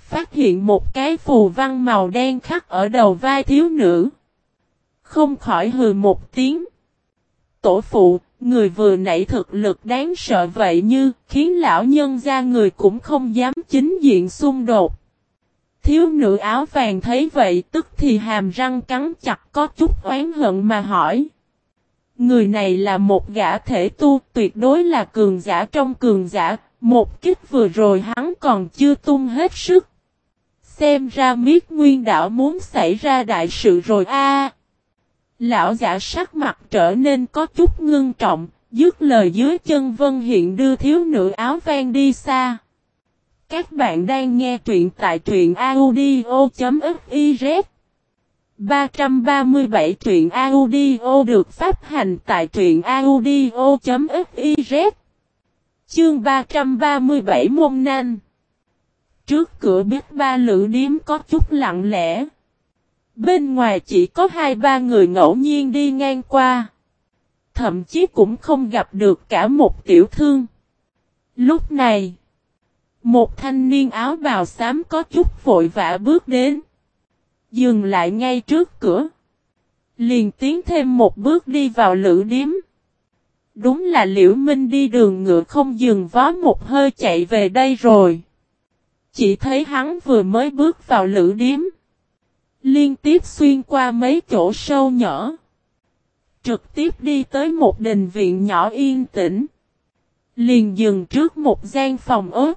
phát hiện một cái phù văn màu đen khắc ở đầu vai thiếu nữ. Không khỏi hừ một tiếng. Tổ phụ, người vừa nãy thực lực đáng sợ vậy như khiến lão nhân gia người cũng không dám chính diện xung đột. Thiếu nữ áo vàng thấy vậy tức thì hàm răng cắn chặt có chút oán hận mà hỏi. Người này là một gã thể tu tuyệt đối là cường giả trong cường giả, một kích vừa rồi hắn còn chưa tung hết sức. Xem ra Miết Nguyên Đảo muốn xảy ra đại sự rồi a. Lão giả sắc mặt trở nên có chút ngưng trọng, dứt lời dưới chân Vân Hiện đưa thiếu nữ áo vàng đi xa. Các bạn đang nghe truyện tại truyện audio.fiz 337 truyện audio được phát hành tại truyện audio.fiz Chương 337 Môn Nanh. Trước cửa biết ba lữ điếm có chút lặng lẽ. Bên ngoài chỉ có 2-3 người ngẫu nhiên đi ngang qua. Thậm chí cũng không gặp được cả một tiểu thương. Lúc này, một thanh niên áo bào xám có chút vội vã bước đến. Dừng lại ngay trước cửa. Liền tiến thêm một bước đi vào lữ điếm. Đúng là Liễu Minh đi đường ngựa không dừng vó một hơi chạy về đây rồi. Chỉ thấy hắn vừa mới bước vào lữ điếm. Liên tiếp xuyên qua mấy chỗ sâu nhỏ. Trực tiếp đi tới một đình viện nhỏ yên tĩnh. Liền dừng trước một gian phòng ốt.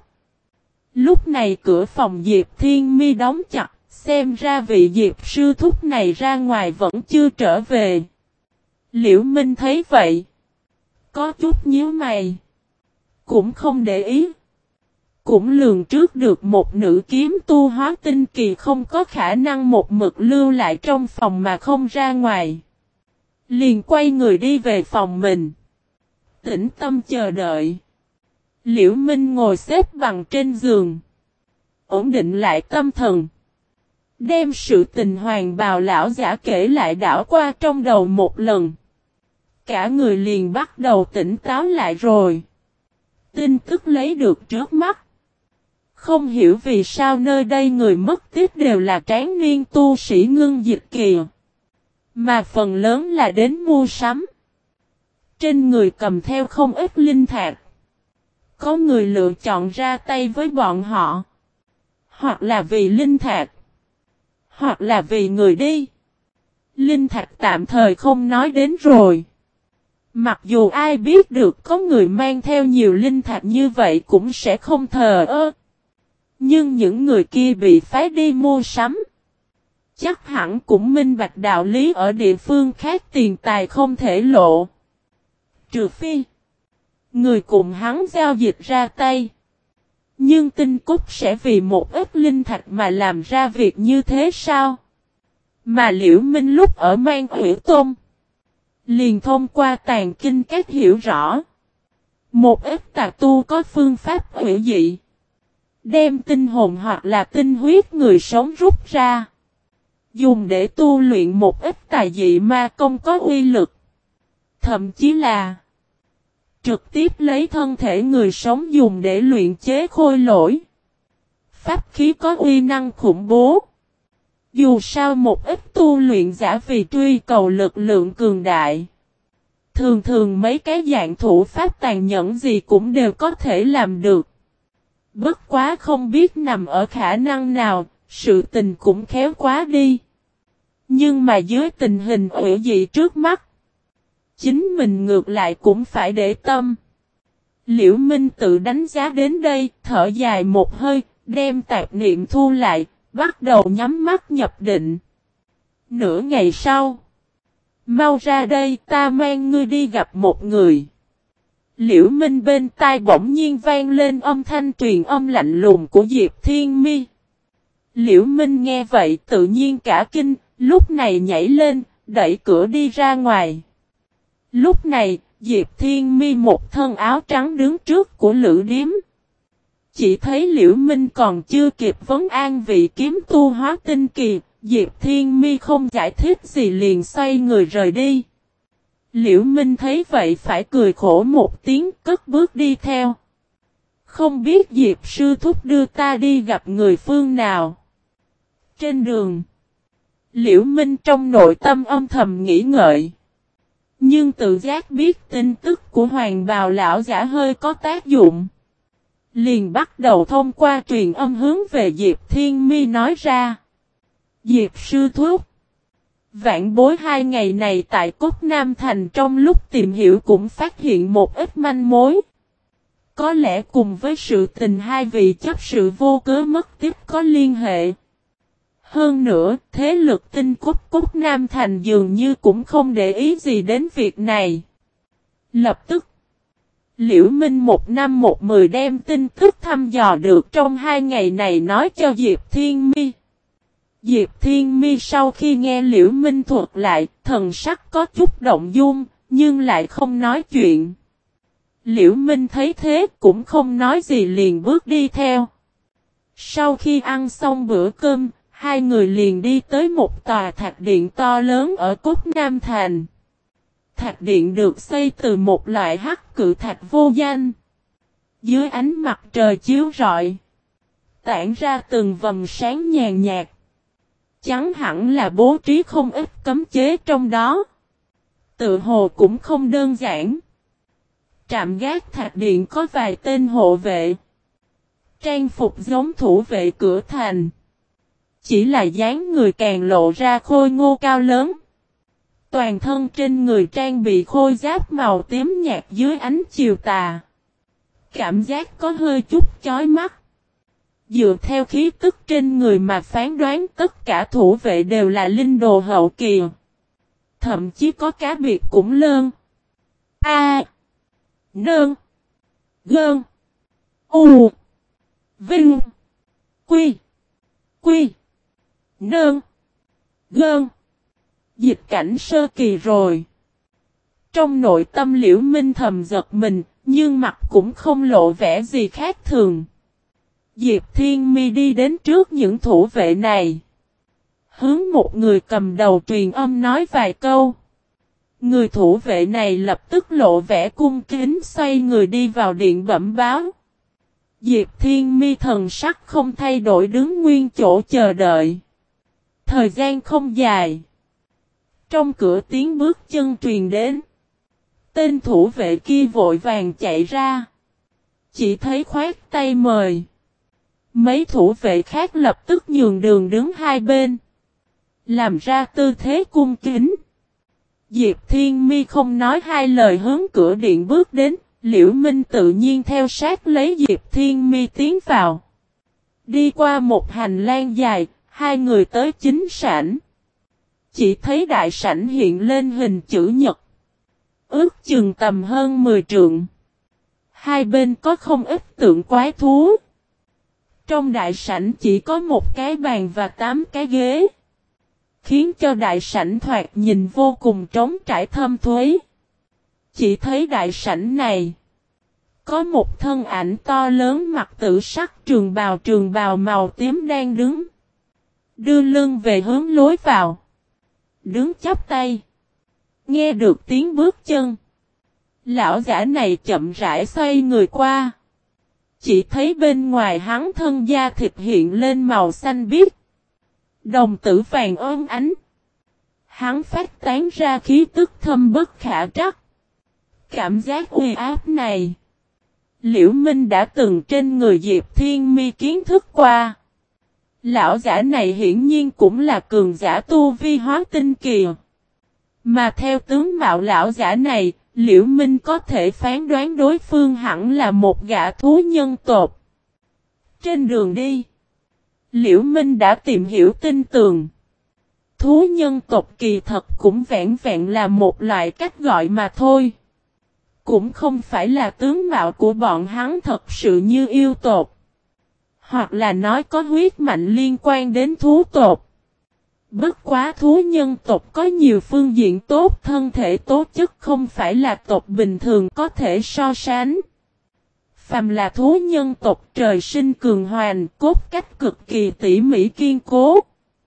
Lúc này cửa phòng Diệp Thiên Mi đóng chặt. Xem ra vị Diệp sư thúc này ra ngoài vẫn chưa trở về. Liễu Minh thấy vậy. Có chút nhíu mày. Cũng không để ý. Cũng lường trước được một nữ kiếm tu hóa tinh kỳ không có khả năng một mực lưu lại trong phòng mà không ra ngoài. Liền quay người đi về phòng mình. Tĩnh tâm chờ đợi. Liễu Minh ngồi xếp bằng trên giường. Ổn định lại tâm thần. Đem sự tình hoàng bào lão giả kể lại đảo qua trong đầu một lần. Cả người liền bắt đầu tỉnh táo lại rồi. Tin tức lấy được trước mắt. Không hiểu vì sao nơi đây người mất tích đều là tráng niên tu sĩ ngưng dịch kỳ. Mà phần lớn là đến mua sắm. Trên người cầm theo không ít linh thạch. Có người lựa chọn ra tay với bọn họ. Hoặc là vì linh thạch. Hoặc là vì người đi. Linh thạch tạm thời không nói đến rồi. Mặc dù ai biết được có người mang theo nhiều linh thạch như vậy cũng sẽ không thờ ơ. Nhưng những người kia bị phái đi mua sắm. Chắc hẳn cũng minh bạch đạo lý ở địa phương khác tiền tài không thể lộ. Trừ phi. Người cùng hắn giao dịch ra tay. Nhưng Tinh Cúc sẽ vì một ít linh thạch mà làm ra việc như thế sao? Mà Liễu Minh lúc ở Mang Hủy Tôn. Liền thông qua tàn kinh các hiểu rõ. Một ít tà tu có phương pháp hủy dị. Đem tinh hồn hoặc là tinh huyết người sống rút ra. Dùng để tu luyện một ít tài dị ma công có uy lực. Thậm chí là trực tiếp lấy thân thể người sống dùng để luyện chế khôi lỗi. Pháp khí có uy năng khủng bố. Dù sao một ít tu luyện giả vì truy cầu lực lượng cường đại. Thường thường mấy cái dạng thủ pháp tàn nhẫn gì cũng đều có thể làm được. Bất quá không biết nằm ở khả năng nào, sự tình cũng khéo quá đi. Nhưng mà dưới tình hình hủy dị trước mắt, chính mình ngược lại cũng phải để tâm. Liễu Minh tự đánh giá đến đây, thở dài một hơi, đem tạp niệm thu lại, bắt đầu nhắm mắt nhập định. Nửa ngày sau, mau ra đây ta mang ngươi đi gặp một người. Liễu Minh bên tai bỗng nhiên vang lên âm thanh truyền âm lạnh lùng của Diệp Thiên Mi. Liễu Minh nghe vậy tự nhiên cả kinh, lúc này nhảy lên, đẩy cửa đi ra ngoài. Lúc này, Diệp Thiên Mi một thân áo trắng đứng trước của lữ điếm. Chỉ thấy Liễu Minh còn chưa kịp vấn an vị kiếm tu hóa tinh kỳ, Diệp Thiên Mi không giải thích gì liền xoay người rời đi. Liễu Minh thấy vậy phải cười khổ một tiếng cất bước đi theo. Không biết Diệp sư thúc đưa ta đi gặp người phương nào. Trên đường, Liễu Minh trong nội tâm âm thầm nghĩ ngợi. Nhưng tự giác biết tin tức của Hoàng Bào lão giả hơi có tác dụng. Liền bắt đầu thông qua truyền âm hướng về Diệp Thiên Mi nói ra. Diệp sư thúc. Vạn bối 2 ngày này tại Cốt Nam Thành trong lúc tìm hiểu cũng phát hiện một ít manh mối. Có lẽ cùng với sự tình hai vị chấp sự vô cớ mất tiếp có liên hệ. Hơn nữa, thế lực tinh Cốt Nam Thành dường như cũng không để ý gì đến việc này. Lập tức, Liễu Minh một năm một mười đem tin tức thăm dò được trong 2 ngày này nói cho Diệp Thiên Mi. Diệp Thiên Mi sau khi nghe Liễu Minh thuật lại, thần sắc có chút động dung, nhưng lại không nói chuyện. Liễu Minh thấy thế cũng không nói gì liền bước đi theo. Sau khi ăn xong bữa cơm, hai người liền đi tới một tòa thạch điện to lớn ở Cốt Nam Thành. Thạch điện được xây từ một loại hắc cự thạch vô danh. Dưới ánh mặt trời chiếu rọi, tản ra từng vầng sáng nhàn nhạt. Chắn hẳn là bố trí không ít cấm chế trong đó. Tự hồ cũng không đơn giản. Trạm gác thạch điện có vài tên hộ vệ. Trang phục giống thủ vệ cửa thành. Chỉ là dáng người càng lộ ra khôi ngô cao lớn. Toàn thân trên người trang bị khôi giáp màu tím nhạt dưới ánh chiều tà. Cảm giác có hơi chút chói mắt. Dựa theo khí tức trên người mà phán đoán tất cả thủ vệ đều là linh đồ hậu kỳ. Thậm chí có cá biệt cũng lơn. A. Nơn. Gơn. U. Vinh. Quy. Quy. Nơn. Gơn. Dịch cảnh sơ kỳ rồi. Trong nội tâm Liễu Minh thầm giật mình, nhưng mặt cũng không lộ vẻ gì khác thường. Diệp Thiên Mi đi đến trước những thủ vệ này. Hướng một người cầm đầu truyền âm nói vài câu. Người thủ vệ này lập tức lộ vẻ cung kính xoay người đi vào điện bẩm báo. Diệp Thiên Mi thần sắc không thay đổi đứng nguyên chỗ chờ đợi. Thời gian không dài. Trong cửa tiếng bước chân truyền đến. Tên thủ vệ kia vội vàng chạy ra. Chỉ thấy khoát tay mời. Mấy thủ vệ khác lập tức nhường đường đứng hai bên. Làm ra tư thế cung kính. Diệp Thiên Mi không nói hai lời hướng cửa điện bước đến. Liễu Minh tự nhiên theo sát lấy Diệp Thiên Mi tiến vào. Đi qua một hành lang dài, hai người tới chính sảnh. Chỉ thấy đại sảnh hiện lên hình chữ nhật. Ước chừng tầm hơn 10 trượng. Hai bên có không ít tượng quái thú. Trong đại sảnh chỉ có một cái bàn và 8 cái ghế. Khiến cho đại sảnh thoạt nhìn vô cùng trống trải thâm thuế. Chỉ thấy đại sảnh này. Có một thân ảnh to lớn mặc tử sắc trường bào màu tím đang đứng. Đưa lưng về hướng lối vào. Đứng chắp tay. Nghe được tiếng bước chân. Lão giả này chậm rãi xoay người qua. Chỉ thấy bên ngoài hắn thân da thịt hiện lên màu xanh biếc. Đồng tử vàng óng ánh. Hắn phát tán ra khí tức thâm bất khả trắc. Cảm giác uy áp này. Liễu Minh đã từng trên người Diệp Thiên Mi kiến thức qua. Lão giả này hiển nhiên cũng là cường giả tu vi hóa tinh kỳ. Mà theo tướng mạo lão giả này, Liễu Minh có thể phán đoán đối phương hẳn là một gã thú nhân tộc. Trên đường đi, Liễu Minh đã tìm hiểu tin tường. Thú nhân tộc kỳ thật cũng vẹn vẹn là một loại cách gọi mà thôi. Cũng không phải là tướng mạo của bọn hắn thật sự như yêu tộc. Hoặc là nói có huyết mạch liên quan đến thú tộc. Bất quá thú nhân tộc có nhiều phương diện tốt, thân thể tố chất không phải là tộc bình thường có thể so sánh. Phàm là thú nhân tộc trời sinh cường hoành, cốt cách cực kỳ tỉ mỉ kiên cố.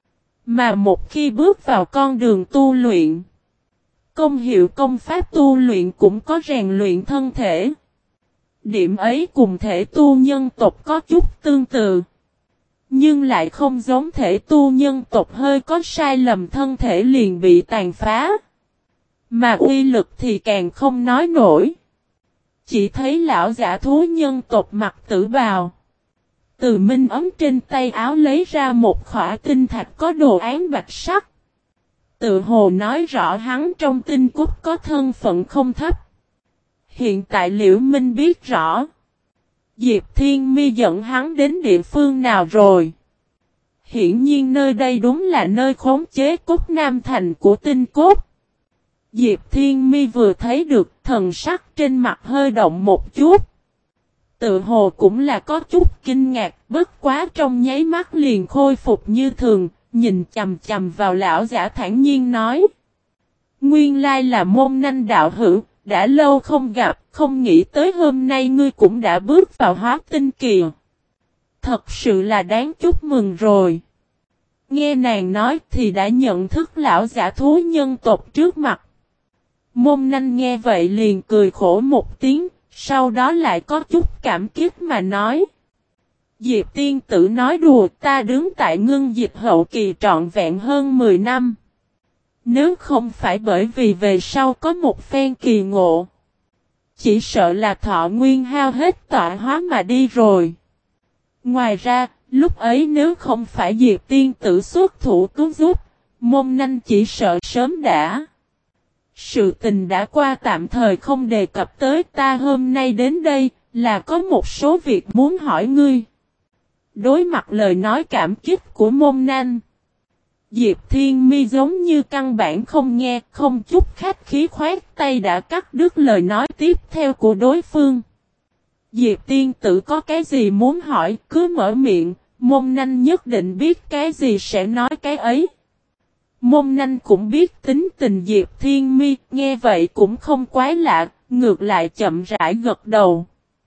Mà một khi bước vào con đường tu luyện, công hiệu công pháp tu luyện cũng có rèn luyện thân thể. Điểm ấy cùng thể tu nhân tộc có chút tương tự. Nhưng lại không giống thể tu nhân tộc hơi có sai lầm thân thể liền bị tàn phá. Mà uy lực thì càng không nói nổi. Chỉ thấy lão giả thú nhân tộc mặc tử bào. Từ minh ấm trên tay áo lấy ra một khỏa tinh thạch có đồ án bạch sắc. Tự hồ nói rõ hắn trong tinh cúc có thân phận không thấp. Hiện tại Liễu Minh biết rõ. Diệp Thiên Mi dẫn hắn đến địa phương nào rồi. Hiển nhiên nơi đây đúng là nơi khống chế cốt nam thành của tinh cốt. Diệp Thiên Mi vừa thấy được thần sắc trên mặt hơi động một chút. Tự hồ cũng là có chút kinh ngạc, bất quá trong nháy mắt liền khôi phục như thường, nhìn chầm chầm vào lão giả thản nhiên nói. Nguyên lai là môn nanh đạo hữu, đã lâu không gặp, không nghĩ tới hôm nay ngươi cũng đã bước vào hóa tinh kỳ. Thật sự là đáng chúc mừng rồi. Nghe nàng nói thì đã nhận thức lão giả thú nhân tộc trước mặt. Môn nanh nghe vậy liền cười khổ một tiếng, sau đó lại có chút cảm kích mà nói. Diệp tiên tử nói đùa, ta đứng tại ngưng dịch hậu kỳ trọn vẹn hơn 10 năm. Nếu không phải bởi vì về sau có một phen kỳ ngộ, chỉ sợ là thọ nguyên hao hết tọa hóa mà đi rồi. Ngoài ra, lúc ấy nếu không phải Diệp tiên tử xuất thủ cứu giúp, môn nanh chỉ sợ sớm đã. Sự tình đã qua tạm thời không đề cập tới, ta hôm nay đến đây, là có một số việc muốn hỏi ngươi. Đối mặt lời nói cảm kích của môn nanh, Diệp Thiên Mi giống như căn bản không nghe, không chút khách khí khoát tay đã cắt đứt lời nói tiếp theo của đối phương. Diệp tiên tử có cái gì muốn hỏi, cứ mở miệng, môn nanh nhất định biết cái gì sẽ nói cái ấy. Môn nanh cũng biết tính tình Diệp Thiên Mi, nghe vậy cũng không quái lạ, ngược lại chậm rãi gật đầu.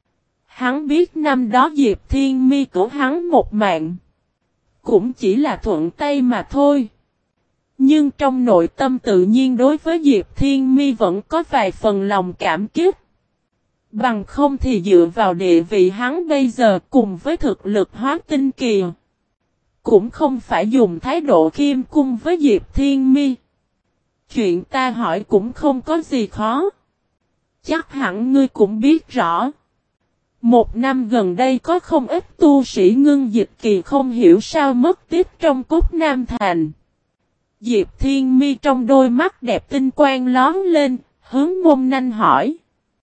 Hắn biết năm đó Diệp Thiên Mi cứu hắn một mạng, cũng chỉ là thuận tay mà thôi. Nhưng trong nội tâm tự nhiên đối với Diệp Thiên Mi vẫn có vài phần lòng cảm kích. Bằng không thì dựa vào địa vị hắn bây giờ cùng với thực lực hóa tinh kỳ, cũng không phải dùng thái độ khiêm cung với Diệp Thiên Mi. Chuyện ta hỏi cũng không có gì khó. Chắc hẳn ngươi cũng biết rõ. Một năm gần đây có không ít tu sĩ ngưng dịch kỳ không hiểu sao mất tích trong cốt Nam Thành. Diệp Thiên Mi trong đôi mắt đẹp tinh quang lóm lên, hướng môn nanh hỏi.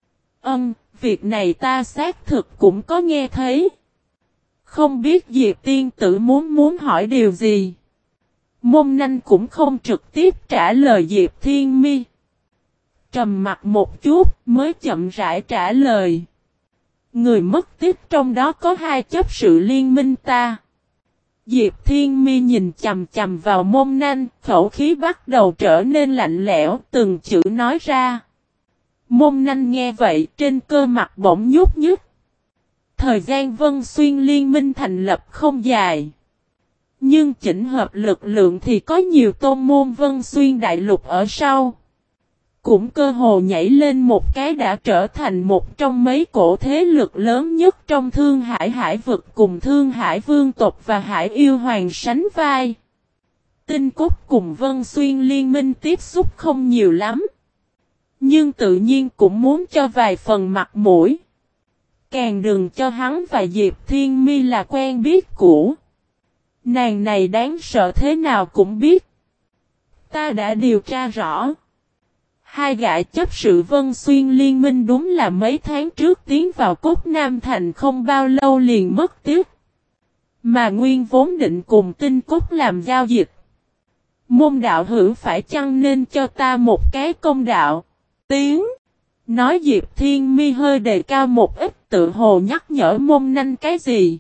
Việc này ta xác thực cũng có nghe thấy. Không biết Diệp tiên tử muốn hỏi điều gì. Môn nanh cũng không trực tiếp trả lời Diệp Thiên Mi. Trầm mặt một chút mới chậm rãi trả lời. Người mất tích trong đó có 2 chấp sự liên minh ta. Diệp Thiên Mi nhìn chầm chầm vào môn nanh, khẩu khí bắt đầu trở nên lạnh lẽo, từng chữ nói ra. Môn nanh nghe vậy trên cơ mặt bỗng nhúc nhích. Thời gian Vân Xuyên liên minh thành lập không dài. Nhưng chỉnh hợp lực lượng thì có nhiều tôn môn Vân Xuyên đại lục ở sau. Cũng cơ hồ nhảy lên một cái đã trở thành một trong mấy cổ thế lực lớn nhất trong Thương Hải Hải vực cùng Thương Hải Vương tộc và Hải Yêu Hoàng sánh vai. Tinh Cốt cùng Vân Xuyên liên minh tiếp xúc không nhiều lắm. Nhưng tự nhiên cũng muốn cho vài phần mặt mũi. Càng đừng cho hắn và Diệp Thiên Mi là quen biết cũ. Nàng này đáng sợ thế nào cũng biết. Ta đã điều tra rõ. 2 gã chấp sự Vân Xuyên liên minh đúng là mấy tháng trước tiến vào cốt Nam Thành không bao lâu liền mất tiếc. Mà nguyên vốn định cùng Tinh Cốt làm giao dịch. Môn đạo hữu phải chăng nên cho ta một cái công đạo. Tiếng. Nói Diệp Thiên Mi hơi đề cao một ít tự hồ nhắc nhở môn nanh cái gì.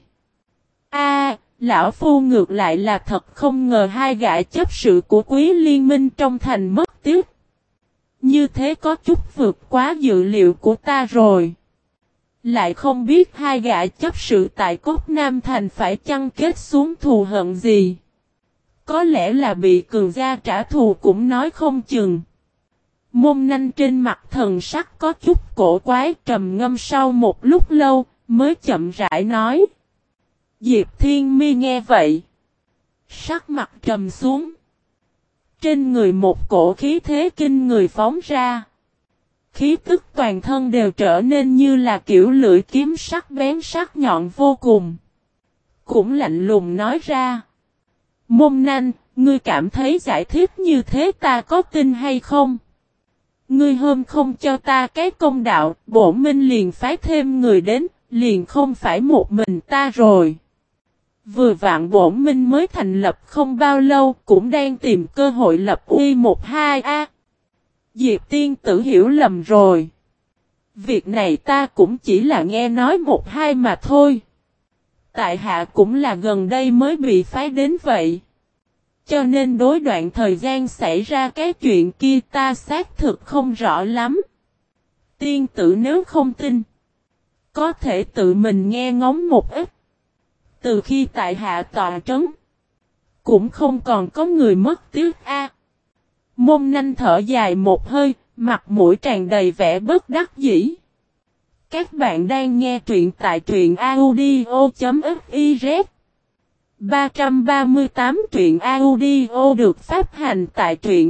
Lão phu ngược lại là thật không ngờ 2 gã chấp sự của quý liên minh trong thành mất tiếc. Như thế có chút vượt quá dự liệu của ta rồi. Lại không biết 2 gã chấp sự tại cốt Nam Thành phải chăng kết xuống thù hận gì. Có lẽ là bị cường gia trả thù cũng nói không chừng. Môn Nanh trên mặt thần sắc có chút cổ quái, trầm ngâm sau một lúc lâu, mới chậm rãi nói. Diệp Thiên Mi nghe vậy, sắc mặt trầm xuống. Trên người một cổ khí thế kinh người phóng ra. Khí tức toàn thân đều trở nên như là kiểu lưỡi kiếm sắc bén sắc nhọn vô cùng. Cũng lạnh lùng nói ra. Môn Nanh, ngươi cảm thấy giải thích như thế ta có tin hay không? Ngươi hôm không cho ta cái công đạo, bổn minh liền phái thêm người đến, liền không phải một mình ta rồi. Vừa vặn bổn minh mới thành lập không bao lâu, cũng đang tìm cơ hội lập uy 1-2 Diệp tiên tử hiểu lầm rồi. Việc này ta cũng chỉ là nghe nói 1-2 mà thôi. Tại hạ cũng là gần đây mới bị phái đến vậy. Cho nên đối đoạn thời gian xảy ra cái chuyện kia ta xác thực không rõ lắm. Tiên tử nếu không tin, có thể tự mình nghe ngóng một ít. Từ khi tại hạ tọa trấn, cũng không còn có người mất tiếc Môn Nanh thở dài một hơi, mặt mũi tràn đầy vẻ bất đắc dĩ. Các bạn đang nghe truyện tại truyện audio.fiz 338 truyện audio được phát hành tại truyện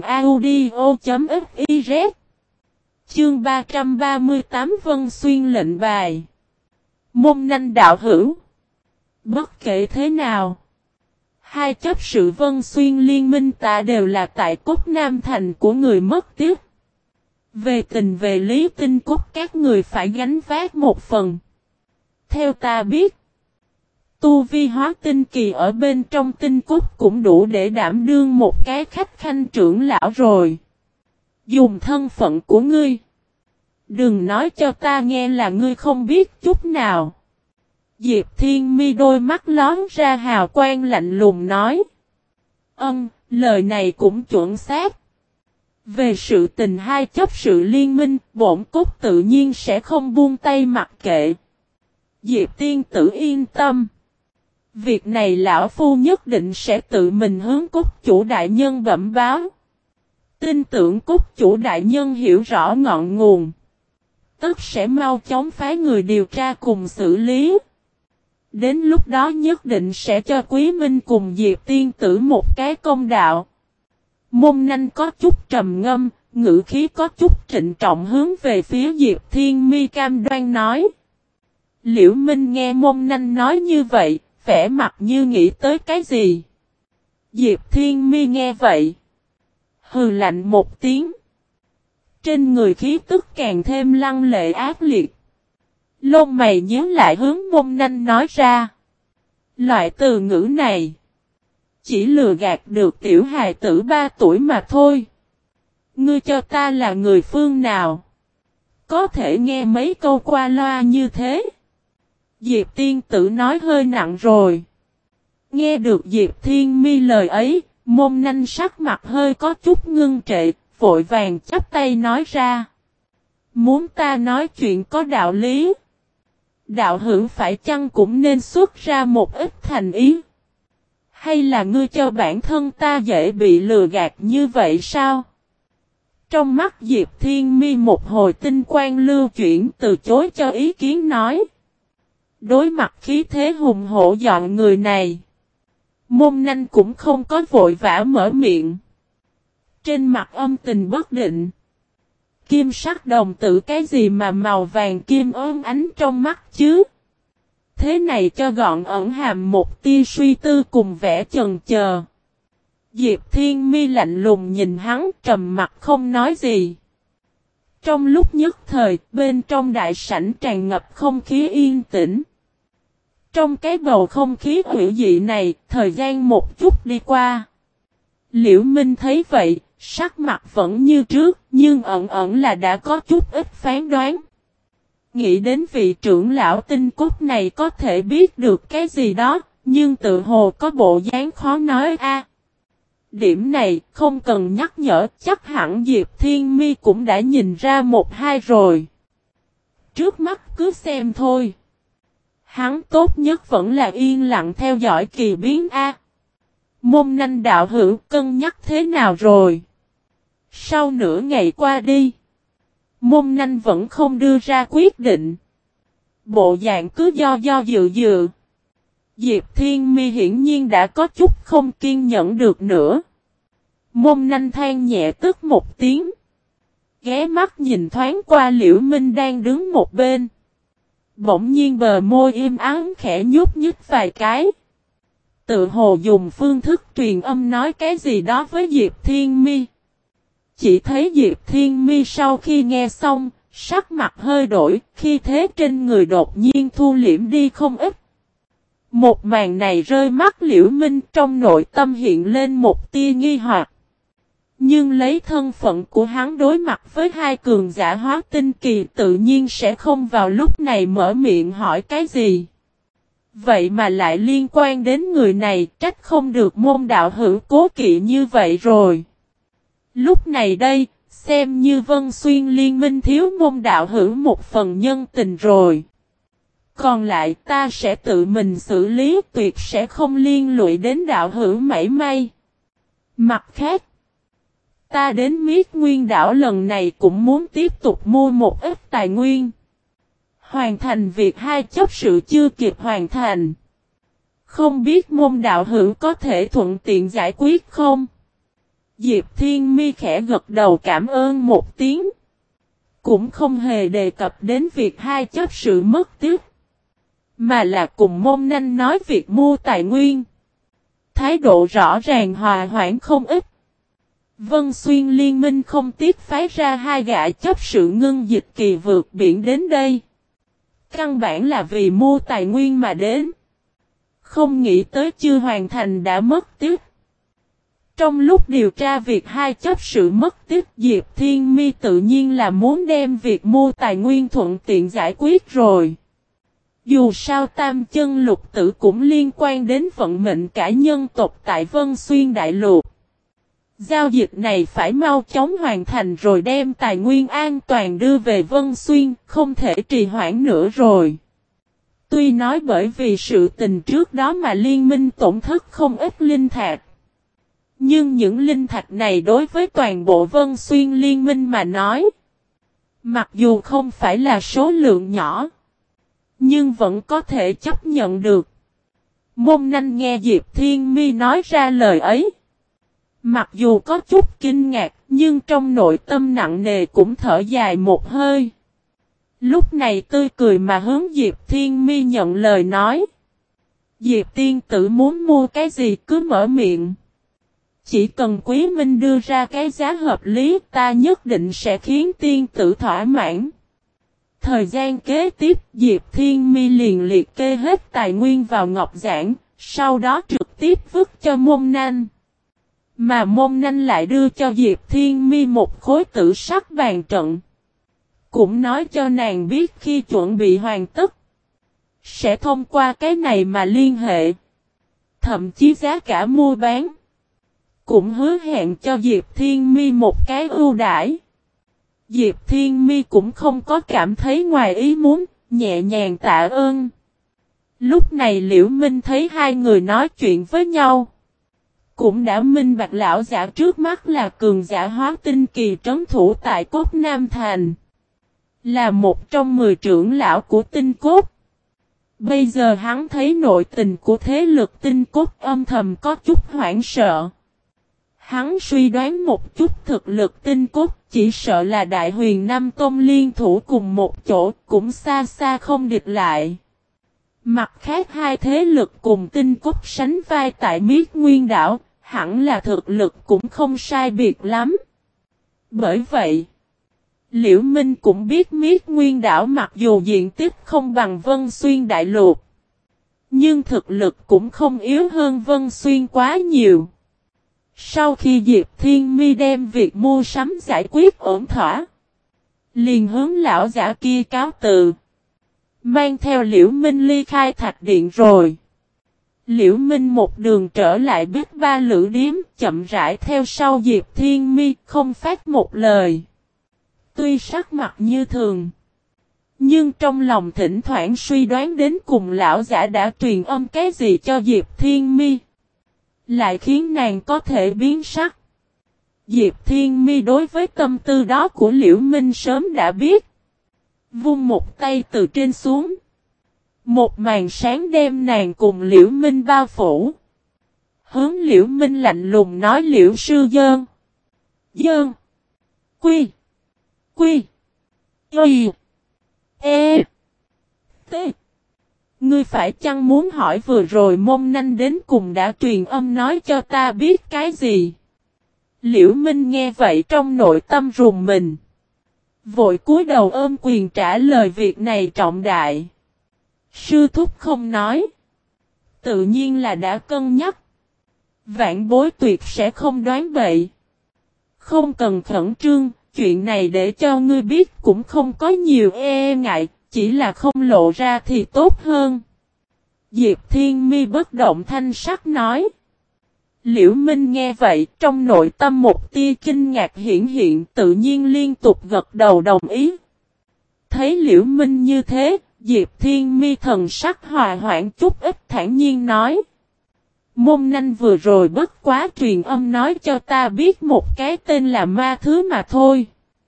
audio.fiz Chương 338 Vân Xuyên lệnh bài. Môn Nanh đạo hữu. Bất kể thế nào, hai chấp sự Vân Xuyên liên minh ta đều là tại cốt Nam Thành của người mất tiếc. Về tình về lý tinh cốt các người phải gánh vác một phần. Theo ta biết, tu vi hóa tinh kỳ ở bên trong tinh cốt cũng đủ để đảm đương một cái khách khanh trưởng lão rồi. Dùng thân phận của ngươi. Đừng nói cho ta nghe là ngươi không biết chút nào. Diệp Thiên Mi đôi mắt lón ra hào quang lạnh lùng nói. Lời này cũng chuẩn xác. Về sự tình hai chấp sự liên minh, bổn cốt tự nhiên sẽ không buông tay mặc kệ. Diệp tiên tử yên tâm. Việc này lão phu nhất định sẽ tự mình hướng cốt chủ đại nhân bẩm báo. Tin tưởng cốt chủ đại nhân hiểu rõ ngọn nguồn. Tất sẽ mau chóng phái người điều tra cùng xử lý. Đến lúc đó nhất định sẽ cho Quý Minh cùng Diệp tiên tử một cái công đạo. Môn Nanh có chút trầm ngâm, ngữ khí có chút trịnh trọng hướng về phía Diệp Thiên Mi cam đoan nói. Liễu Minh nghe Môn Nanh nói như vậy, vẻ mặt như nghĩ tới cái gì. Diệp Thiên Mi nghe vậy, hừ lạnh một tiếng. Trên người khí tức càng thêm lăng lệ ác liệt. Lông mày nhíu lại hướng Môn Nanh nói ra. Loại từ ngữ này chỉ lừa gạt được tiểu hài tử 3 tuổi mà thôi. Ngươi cho ta là người phương nào? Có thể nghe mấy câu qua loa như thế. Diệp tiên tử nói hơi nặng rồi. Nghe được Diệp Thiên Mi lời ấy, Môn Nanh sắc mặt hơi có chút ngưng trệ, vội vàng chắp tay nói ra. Muốn ta nói chuyện có đạo lý. Đạo hữu phải chăng cũng nên xuất ra một ít thành ý. Hay là ngươi cho bản thân ta dễ bị lừa gạt như vậy sao? Trong mắt Diệp Thiên Mi một hồi tinh quang lưu chuyển từ chối cho ý kiến nói. Đối mặt khí thế hùng hổ dọn người này. Môn Nanh cũng không có vội vã mở miệng. Trên mặt âm tình bất định. Kim sắc đồng tử cái gì mà màu vàng kim ốm ánh trong mắt chứ? Thế này cho gọn ẩn hàm một tia suy tư cùng vẻ chần chờ. Diệp Thiên Mi lạnh lùng nhìn hắn trầm mặt không nói gì. Trong lúc nhất thời, bên trong đại sảnh tràn ngập không khí yên tĩnh. Trong cái bầu không khí hữu dị này, thời gian một chút đi qua. Liễu Minh thấy vậy, sắc mặt vẫn như trước, nhưng ẩn ẩn là đã có chút ít phán đoán. Nghĩ đến vị trưởng lão tinh cốt này có thể biết được cái gì đó, nhưng tự hồ có bộ dáng khó nói Điểm này không cần nhắc nhở, chắc hẳn Diệp Thiên Mi cũng đã nhìn ra 1-2 rồi. Trước mắt cứ xem thôi. Hắn tốt nhất vẫn là yên lặng theo dõi kỳ biến Môn Nanh đạo hữu cân nhắc thế nào rồi? Sau nửa ngày qua đi, Môn Nanh vẫn không đưa ra quyết định. Bộ dạng cứ do dự. Diệp Thiên Mi hiển nhiên đã có chút không kiên nhẫn được nữa. Môn Nanh than nhẹ tức một tiếng. Ghé mắt nhìn thoáng qua Liễu Minh đang đứng một bên. Bỗng nhiên bờ môi im ắng khẽ nhúc nhích vài cái. Tự hồ dùng phương thức truyền âm nói cái gì đó với Diệp Thiên Mi. Chỉ thấy Diệp Thiên Mi sau khi nghe xong, sắc mặt hơi đổi, khi thế trên người đột nhiên thu liễm đi không ít. Một màn này rơi mắt Liễu Minh, trong nội tâm hiện lên một tia nghi hoặc. Nhưng lấy thân phận của hắn đối mặt với hai cường giả hóa tinh kỳ tự nhiên sẽ không vào lúc này mở miệng hỏi cái gì. Vậy mà lại liên quan đến người này, trách không được Môn đạo hữu cố kỵ như vậy rồi. Lúc này đây, xem như Vân Xuyên liên minh thiếu Môn đạo hữu một phần nhân tình rồi. Còn lại ta sẽ tự mình xử lý, tuyệt sẽ không liên lụy đến đạo hữu mảy may. Mặt khác, ta đến Miết Nguyên đảo lần này cũng muốn tiếp tục mua một ít tài nguyên. Hoàn thành việc hai chấp sự chưa kịp hoàn thành. Không biết Môn đạo hữu có thể thuận tiện giải quyết không? Diệp Thiên Mi khẽ gật đầu cảm ơn một tiếng. Cũng không hề đề cập đến việc hai chấp sự mất tiếc. Mà là cùng Môn Nanh nói việc mua tài nguyên. Thái độ rõ ràng hòa hoãn không ít. Vân Xuyên liên minh không tiếc phái ra hai gã chấp sự ngưng dịch kỳ vượt biển đến đây. Căn bản là vì mua tài nguyên mà đến. Không nghĩ tới chưa hoàn thành đã mất tiếc. Trong lúc điều tra việc hai chấp sự mất tích, Diệp Thiên Mi tự nhiên là muốn đem việc mua tài nguyên thuận tiện giải quyết rồi. Dù sao Tam Chân Lục Tử cũng liên quan đến vận mệnh cả nhân tộc tại Vân Xuyên Đại Lục. Giao dịch này phải mau chóng hoàn thành rồi đem tài nguyên an toàn đưa về Vân Xuyên, không thể trì hoãn nữa rồi. Tuy nói bởi vì sự tình trước đó mà liên minh tổn thất không ít linh thạch. Nhưng những linh thạch này đối với toàn bộ Vân Xuyên liên minh mà nói, mặc dù không phải là số lượng nhỏ, nhưng vẫn có thể chấp nhận được. Môn Nanh nghe Diệp Thiên Mi nói ra lời ấy. Mặc dù có chút kinh ngạc, nhưng trong nội tâm nặng nề cũng thở dài một hơi. Lúc này tươi cười mà hướng Diệp Thiên Mi nhận lời nói. Diệp tiên tử muốn mua cái gì cứ mở miệng. Chỉ cần Quý Minh đưa ra cái giá hợp lý, ta nhất định sẽ khiến tiên tử thỏa mãn. Thời gian kế tiếp, Diệp Thiên Mi liền liệt kê hết tài nguyên vào ngọc giản, sau đó trực tiếp vứt cho Môn Nanh. Mà Môn Nanh lại đưa cho Diệp Thiên Mi một khối tử sắc bàn trận. Cũng nói cho nàng biết khi chuẩn bị hoàn tất, sẽ thông qua cái này mà liên hệ. Thậm chí giá cả mua bán cũng hứa hẹn cho Diệp Thiên Mi một cái ưu đãi. Diệp Thiên Mi cũng không có cảm thấy ngoài ý muốn, nhẹ nhàng tạ ơn. Lúc này Liễu Minh thấy hai người nói chuyện với nhau, cũng đã minh bạch lão giả trước mắt là cường giả hóa tinh kỳ trấn thủ tại Cốt Nam Thành, là một trong 10 trưởng lão của Tinh Cốt. Bây giờ hắn thấy nội tình của thế lực Tinh Cốt âm thầm có chút hoảng sợ. Hắn suy đoán một chút thực lực Tinh Cốt chỉ sợ là Đại Huyền Nam Tôn liên thủ cùng một chỗ cũng xa xa không địch lại. Mặt khác hai thế lực cùng Tinh Cốt sánh vai tại Miết Nguyên đảo, hẳn là thực lực cũng không sai biệt lắm. Bởi vậy, Liễu Minh cũng biết Miết Nguyên đảo mặc dù diện tích không bằng Vân Xuyên Đại Lục, nhưng thực lực cũng không yếu hơn Vân Xuyên quá nhiều. Sau khi Diệp Thiên Mi đem việc mua sắm giải quyết ổn thỏa, liền hướng lão giả kia cáo từ, mang theo Liễu Minh ly khai thạch điện rồi. Liễu Minh một đường trở lại Bích Ba Lữ Điếm, chậm rãi theo sau Diệp Thiên Mi, không phát một lời. Tuy sắc mặt như thường, nhưng trong lòng thỉnh thoảng suy đoán đến cùng lão giả đã truyền âm cái gì cho Diệp Thiên Mi, lại khiến nàng có thể biến sắc. Diệp Thiên Mi đối với tâm tư đó của Liễu Minh sớm đã biết. Vung một tay từ trên xuống. Một màn sáng đem nàng cùng Liễu Minh bao phủ. Hướng Liễu Minh lạnh lùng nói Liễu sư dơn. Dơn. Quy. Quy. Y. E. T. Ngươi phải chăng muốn hỏi vừa rồi Môn Nanh đến cùng đã truyền âm nói cho ta biết cái gì? Liễu Minh nghe vậy trong nội tâm rùng mình. Vội cúi đầu ôm quyền trả lời việc này trọng đại. Sư thúc không nói. Tự nhiên là đã cân nhắc. Vạn bối tuyệt sẽ không đoán bậy. Không cần khẩn trương, chuyện này để cho ngươi biết cũng không có nhiều ngại, chỉ là không lộ ra thì tốt hơn. Diệp Thiên Mi bất động thanh sắc nói. Liễu Minh nghe vậy trong nội tâm một tia kinh ngạc hiển hiện tự nhiên liên tục gật đầu đồng ý. Thấy Liễu Minh như thế, Diệp Thiên Mi thần sắc hòa hoãn chút ít thản nhiên nói. Môn Nanh vừa rồi bất quá truyền âm nói cho ta biết một cái tên là ma thứ mà thôi.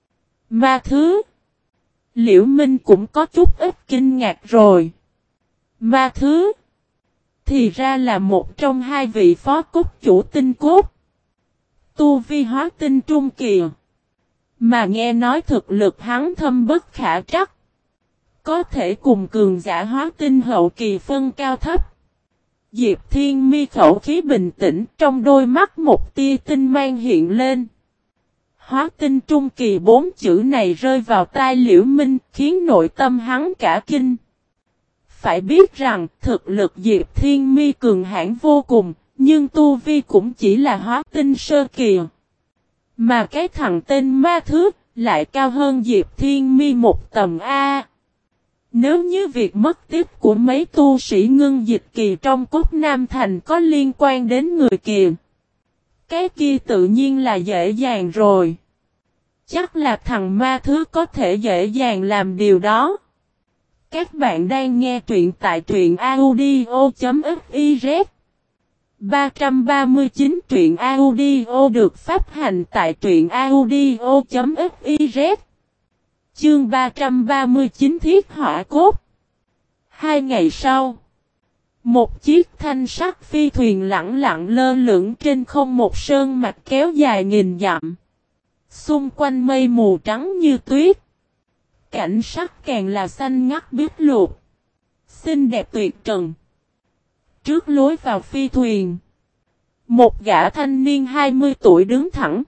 Ma thứ? Liễu Minh cũng có chút ít kinh ngạc rồi. Ma thứ? Thì ra là một trong hai vị phó cốt chủ tinh cốt. Tu vi hóa tinh trung kỳ. Mà nghe nói thực lực hắn thâm bất khả trắc. Có thể cùng cường giả hóa tinh hậu kỳ phân cao thấp. Diệp Thiên Mi khẩu khí bình tĩnh trong đôi mắt một tia tinh mang hiện lên. Hóa tinh trung kỳ 4 chữ này rơi vào tai Liễu Minh khiến nội tâm hắn cả kinh. Phải biết rằng thực lực Diệp Thiên Mi cường hãn vô cùng, nhưng tu vi cũng chỉ là hóa tinh sơ kỳ. Mà cái thằng tên ma thứ lại cao hơn Diệp Thiên Mi một tầm A. Nếu như việc mất tích của mấy tu sĩ ngưng dịch kỳ trong Cốt Nam Thành có liên quan đến người kia, cái kia tự nhiên là dễ dàng rồi. Chắc là thằng ma thứ có thể dễ dàng làm điều đó. Các bạn đang nghe truyện tại truyện audio.fiz 339 truyện audio được phát hành tại truyện audio.fiz Chương 339 Thiết Hỏa Cốt. 2 ngày sau, một chiếc thanh sắc phi thuyền lẳng lặng lơ lửng trên không một sơn mạch kéo dài nghìn dặm. Xung quanh mây mù trắng như tuyết. Cảnh sắc càng là xanh ngắt biếc lục. Xinh đẹp tuyệt trần. Trước lối vào phi thuyền, một gã thanh niên 20 tuổi đứng thẳng.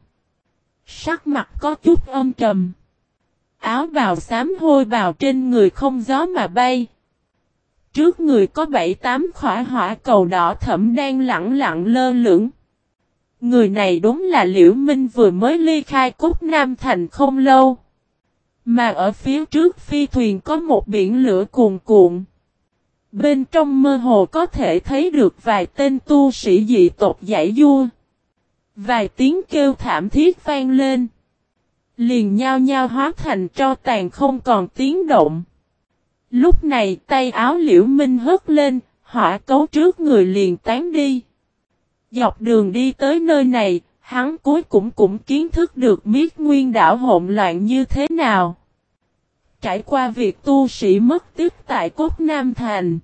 Sắc mặt có chút âm trầm. Áo bào xám hôi bào trên người không gió mà bay. Trước người có 7-8 khỏa hỏa cầu đỏ thẫm đang lẳng lặng lơ lửng. Người này đúng là Liễu Minh vừa mới ly khai Cốt Nam Thành không lâu. Mà ở phía trước phi thuyền có một biển lửa cuồn cuộn. Bên trong mơ hồ có thể thấy được vài tên tu sĩ dị tộc giãy giụa. Vài tiếng kêu thảm thiết vang lên. Liền nhao nhao hóa thành tro tàn không còn tiếng động. Lúc này tay áo Liễu Minh hất lên, hỏa cấu trước người liền tán đi. Dọc đường đi tới nơi này, hắn cuối cũng kiến thức được Miết Nguyên đảo hỗn loạn như thế nào. Trải qua việc tu sĩ mất tích tại Cốt Nam Thành.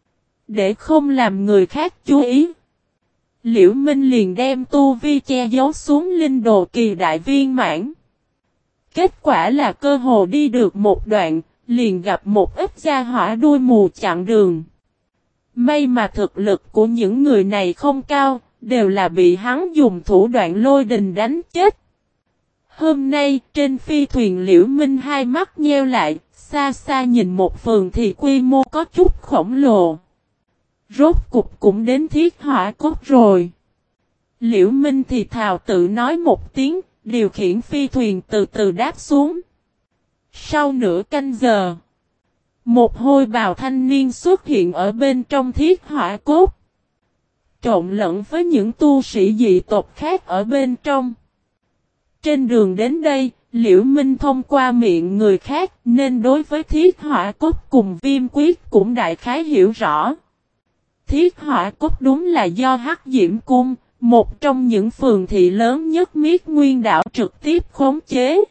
Để không làm người khác chú ý, Liễu Minh liền đem tu vi che giấu xuống linh đồ kỳ đại viên mãn. Kết quả là cơ hồ đi được một đoạn, liền gặp một ít gia hỏa đuôi mù chặn đường. May mà thực lực của những người này không cao, đều là bị hắn dùng thủ đoạn lôi đình đánh chết. Hôm nay, trên phi thuyền Liễu Minh hai mắt nheo lại, xa xa nhìn một phường thì quy mô có chút khổng lồ. Rốt cục cũng đến Thiết Hỏa Cốt rồi. Liễu Minh thì thào tự nói một tiếng, điều khiển phi thuyền từ từ đáp xuống. Sau nửa canh giờ, một hôi bào thanh niên xuất hiện ở bên trong Thiết Hỏa Cốt. Trộn lẫn với những tu sĩ dị tộc khác ở bên trong. Trên đường đến đây, Liễu Minh thông qua miệng người khác nên đối với Thiết Hỏa Cốt cùng Viêm Quyết cũng đại khái hiểu rõ. Thiết Hỏa Cốt đúng là do Hắc Diễm Cung, Một trong những phường thị lớn nhất Miết Nguyên đảo trực tiếp khống chế.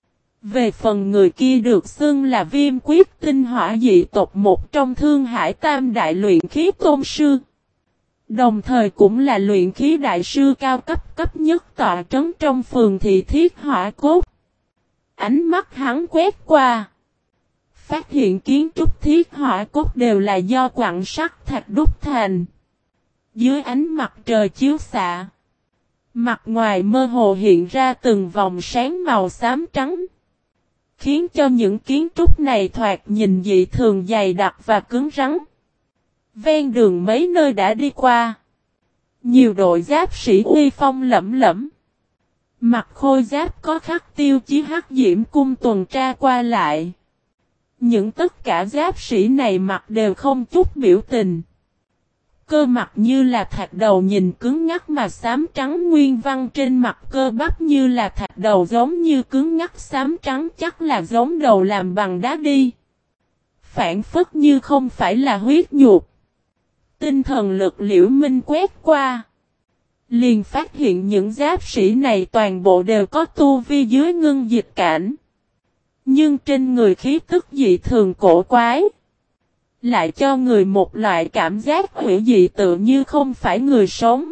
Về phần người kia được xưng là Viêm Quyết Tinh Hỏa dị tộc, một trong Thương Hải Tam đại luyện khí tôn sư. Đồng thời cũng là luyện khí đại sư cao cấp nhất tọa trấn trong phường thị Thiết Hỏa Cốt. Ánh mắt hắn quét qua. Phát hiện kiến trúc Thiết Hỏa Cốt đều là do quặng sắt thạch đúc thành. Dưới ánh mặt trời chiếu xạ, mặt ngoài mơ hồ hiện ra từng vòng sáng màu xám trắng, khiến cho những kiến trúc này thoạt nhìn dị thường dày đặc và cứng rắn. Ven đường mấy nơi đã đi qua, nhiều đội giáp sĩ uy phong lẫm lẫm, mặc khôi giáp có khắc tiêu chí Hắc Diễm Cung tuần tra qua lại. Những tất cả giáp sĩ này mặt đều không chút biểu tình. Cơ mặt như là thạch đầu nhìn cứng ngắc mà xám trắng, nguyên văn trên mặt cơ bắp như là thạch đầu giống như cứng ngắc xám trắng, chắc là giống đầu làm bằng đá đi. Phản phất như không phải là huyết nhục. Tinh thần lực Liễu Minh quét qua, liền phát hiện những giáp sĩ này toàn bộ đều có tu vi dưới ngưng dịch cảnh. Nhưng trên người khí tức dị thường cổ quái, lại cho người một loại cảm giác hủy dị tự như không phải người sống.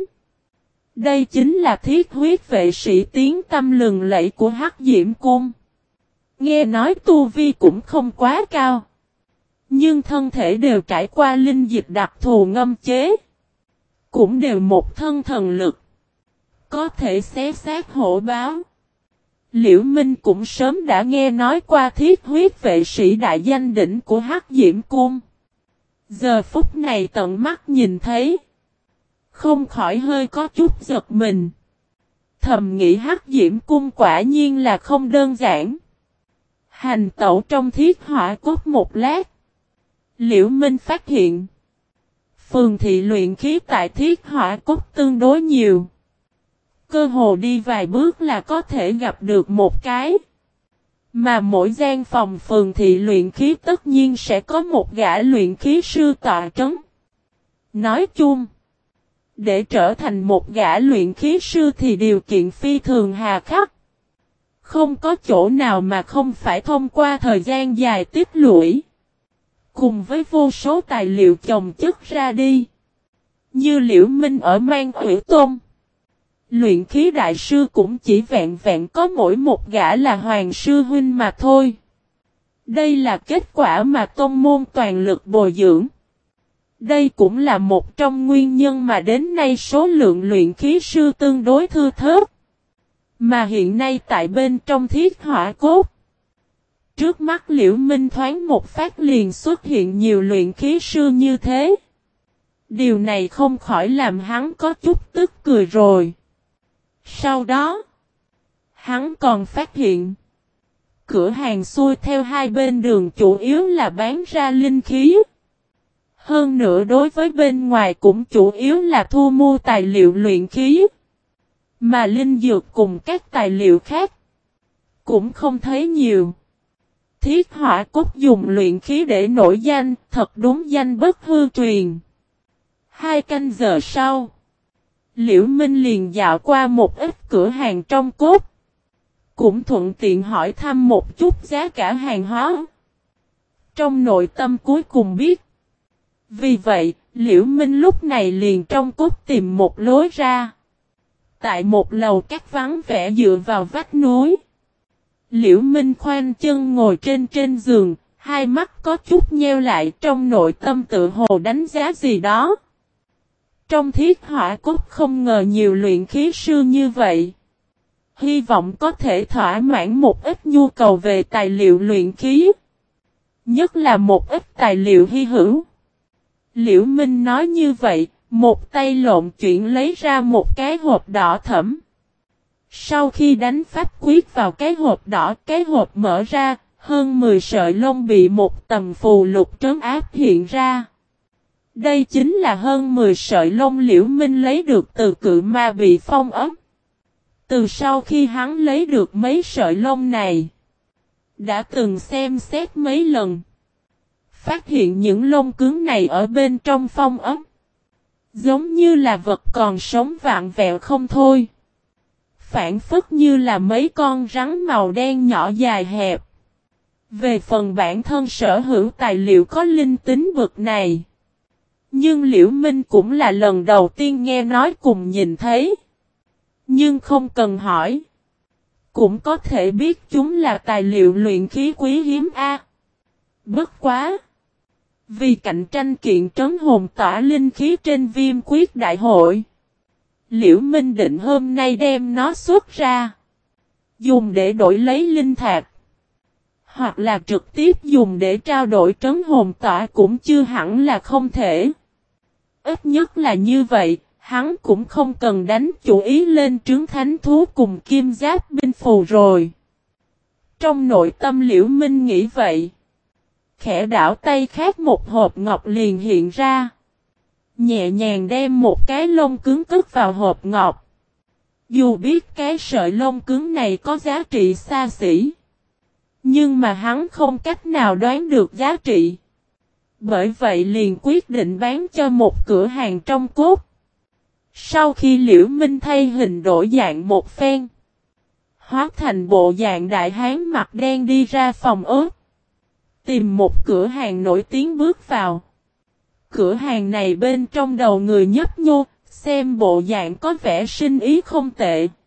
Đây chính là thiết huyết vệ sĩ tiếng tăm lừng lẫy của Hắc Diễm Cung. Nghe nói tu vi cũng không quá cao, nhưng thân thể đều trải qua linh dịch đặc thù ngâm chế, cũng đều một thân thần lực, có thể xé xác hổ báo. Liễu Minh cũng sớm đã nghe nói qua thiết huyết vệ sĩ đại danh đỉnh của Hắc Diễm Cung. Giờ phút này tận mắt nhìn thấy, không khỏi hơi có chút giật mình. Thầm nghĩ Hắc Diễm Cung quả nhiên là không đơn giản. Hành tẩu trong Thiết Hỏa Cốt một lát, Liễu Minh phát hiện phường thị luyện khí tại Thiết Hỏa Cốt tương đối nhiều. Cơ hồ đi vài bước là có thể gặp được một cái. Mà mỗi gian phòng phường thị luyện khí tất nhiên sẽ có một gã luyện khí sư tọa trấn. Nói chung, để trở thành một gã luyện khí sư thì điều kiện phi thường hà khắc. Không có chỗ nào mà không phải thông qua thời gian dài tích lũy, cùng với vô số tài liệu chồng chất ra đi. Như Liễu Minh ở Mang Hủy Tôn, luyện khí đại sư cũng chỉ vẹn vẹn có mỗi một gã là Hoàng sư huynh mà thôi. Đây là kết quả mà tôn môn toàn lực bồi dưỡng. Đây cũng là một trong nguyên nhân mà đến nay số lượng luyện khí sư tương đối thưa thớt. Mà hiện nay tại bên trong Thiết Hỏa Cốt, trước mắt Liễu Minh thoáng một phát liền xuất hiện nhiều luyện khí sư như thế. Điều này không khỏi làm hắn có chút tức cười rồi. Sau đó, hắn còn phát hiện, cửa hàng xuôi theo hai bên đường chủ yếu là bán ra linh khí. Hơn nữa đối với bên ngoài cũng chủ yếu là thu mua tài liệu luyện khí. Mà linh dược cùng các tài liệu khác cũng không thấy nhiều. Thiết Hỏa Cốt dùng luyện khí để nổi danh, thật đúng danh bất hư truyền. 2 canh giờ sau, Liễu Minh liền dạo qua một ít cửa hàng trong cốt, cũng thuận tiện hỏi thăm một chút giá cả hàng hóa. Trong nội tâm cuối cùng biết. Vì vậy, Liễu Minh lúc này liền trong cốt tìm một lối ra. Tại một lầu các vắng vẻ dựa vào vách núi, Liễu Minh khoanh chân ngồi trên giường, hai mắt có chút nheo lại, trong nội tâm tự hồ đánh giá gì đó. Trong Thiết Hỏa Cốt không ngờ nhiều luyện khí sư như vậy. Hy vọng có thể thỏa mãn một ít nhu cầu về tài liệu luyện khí. Nhất là một ít tài liệu hy hữu. Liễu Minh nói như vậy, một tay lộn chuyển lấy ra một cái hộp đỏ thẫm. Sau khi đánh pháp quyết vào cái hộp đỏ, cái hộp mở ra, hơn 10 sợi lông bị một tầng phù lục trấn áp hiện ra. Đây chính là hơn 10 sợi lông Liễu Minh lấy được từ cự ma bị phong ấm. Từ sau khi hắn lấy được mấy sợi lông này, đã từng xem xét mấy lần, phát hiện những lông cứng này ở bên trong phong ấm, Giống như là vật còn sống vặn vẹo không thôi. Phản phất như là mấy con rắn màu đen nhỏ dài hẹp. Về phần bản thân sở hữu tài liệu có linh tính bực này. Nhưng Liễu Minh cũng là lần đầu tiên nghe nói cùng nhìn thấy. Nhưng không cần hỏi. Cũng có thể biết chúng là tài liệu luyện khí quý hiếm A. Bất quá. Vì cạnh tranh kiện trấn hồn tỏa linh khí trên Viêm Quyết Đại hội. Liễu Minh định hôm nay đem nó xuất ra. Dùng để đổi lấy linh thạch. Hoặc là trực tiếp dùng để trao đổi trấn hồn tỏa cũng chưa hẳn là không thể. Ít nhất là như vậy, hắn cũng không cần đánh chủ ý lên trướng thánh thú cùng kim giáp binh phù rồi. Trong nội tâm Liễu Minh nghĩ vậy. Khẽ đảo tay khác một hộp ngọc liền hiện ra. Nhẹ nhàng đem một cái lông cứng cất vào hộp ngọc. Dù biết cái sợi lông cứng này có giá trị xa xỉ. Nhưng mà hắn không cách nào đoán được giá trị. Bởi vậy liền quyết định bán cho một cửa hàng trong cốt. Sau khi Liễu Minh thay hình đổi dạng một phen. Hóa thành bộ dạng đại hán mặt đen đi ra phòng ốt. Tìm một cửa hàng nổi tiếng bước vào. Cửa hàng này bên trong đầu người nhấp nhô, xem bộ dạng có vẻ sinh ý không tệ.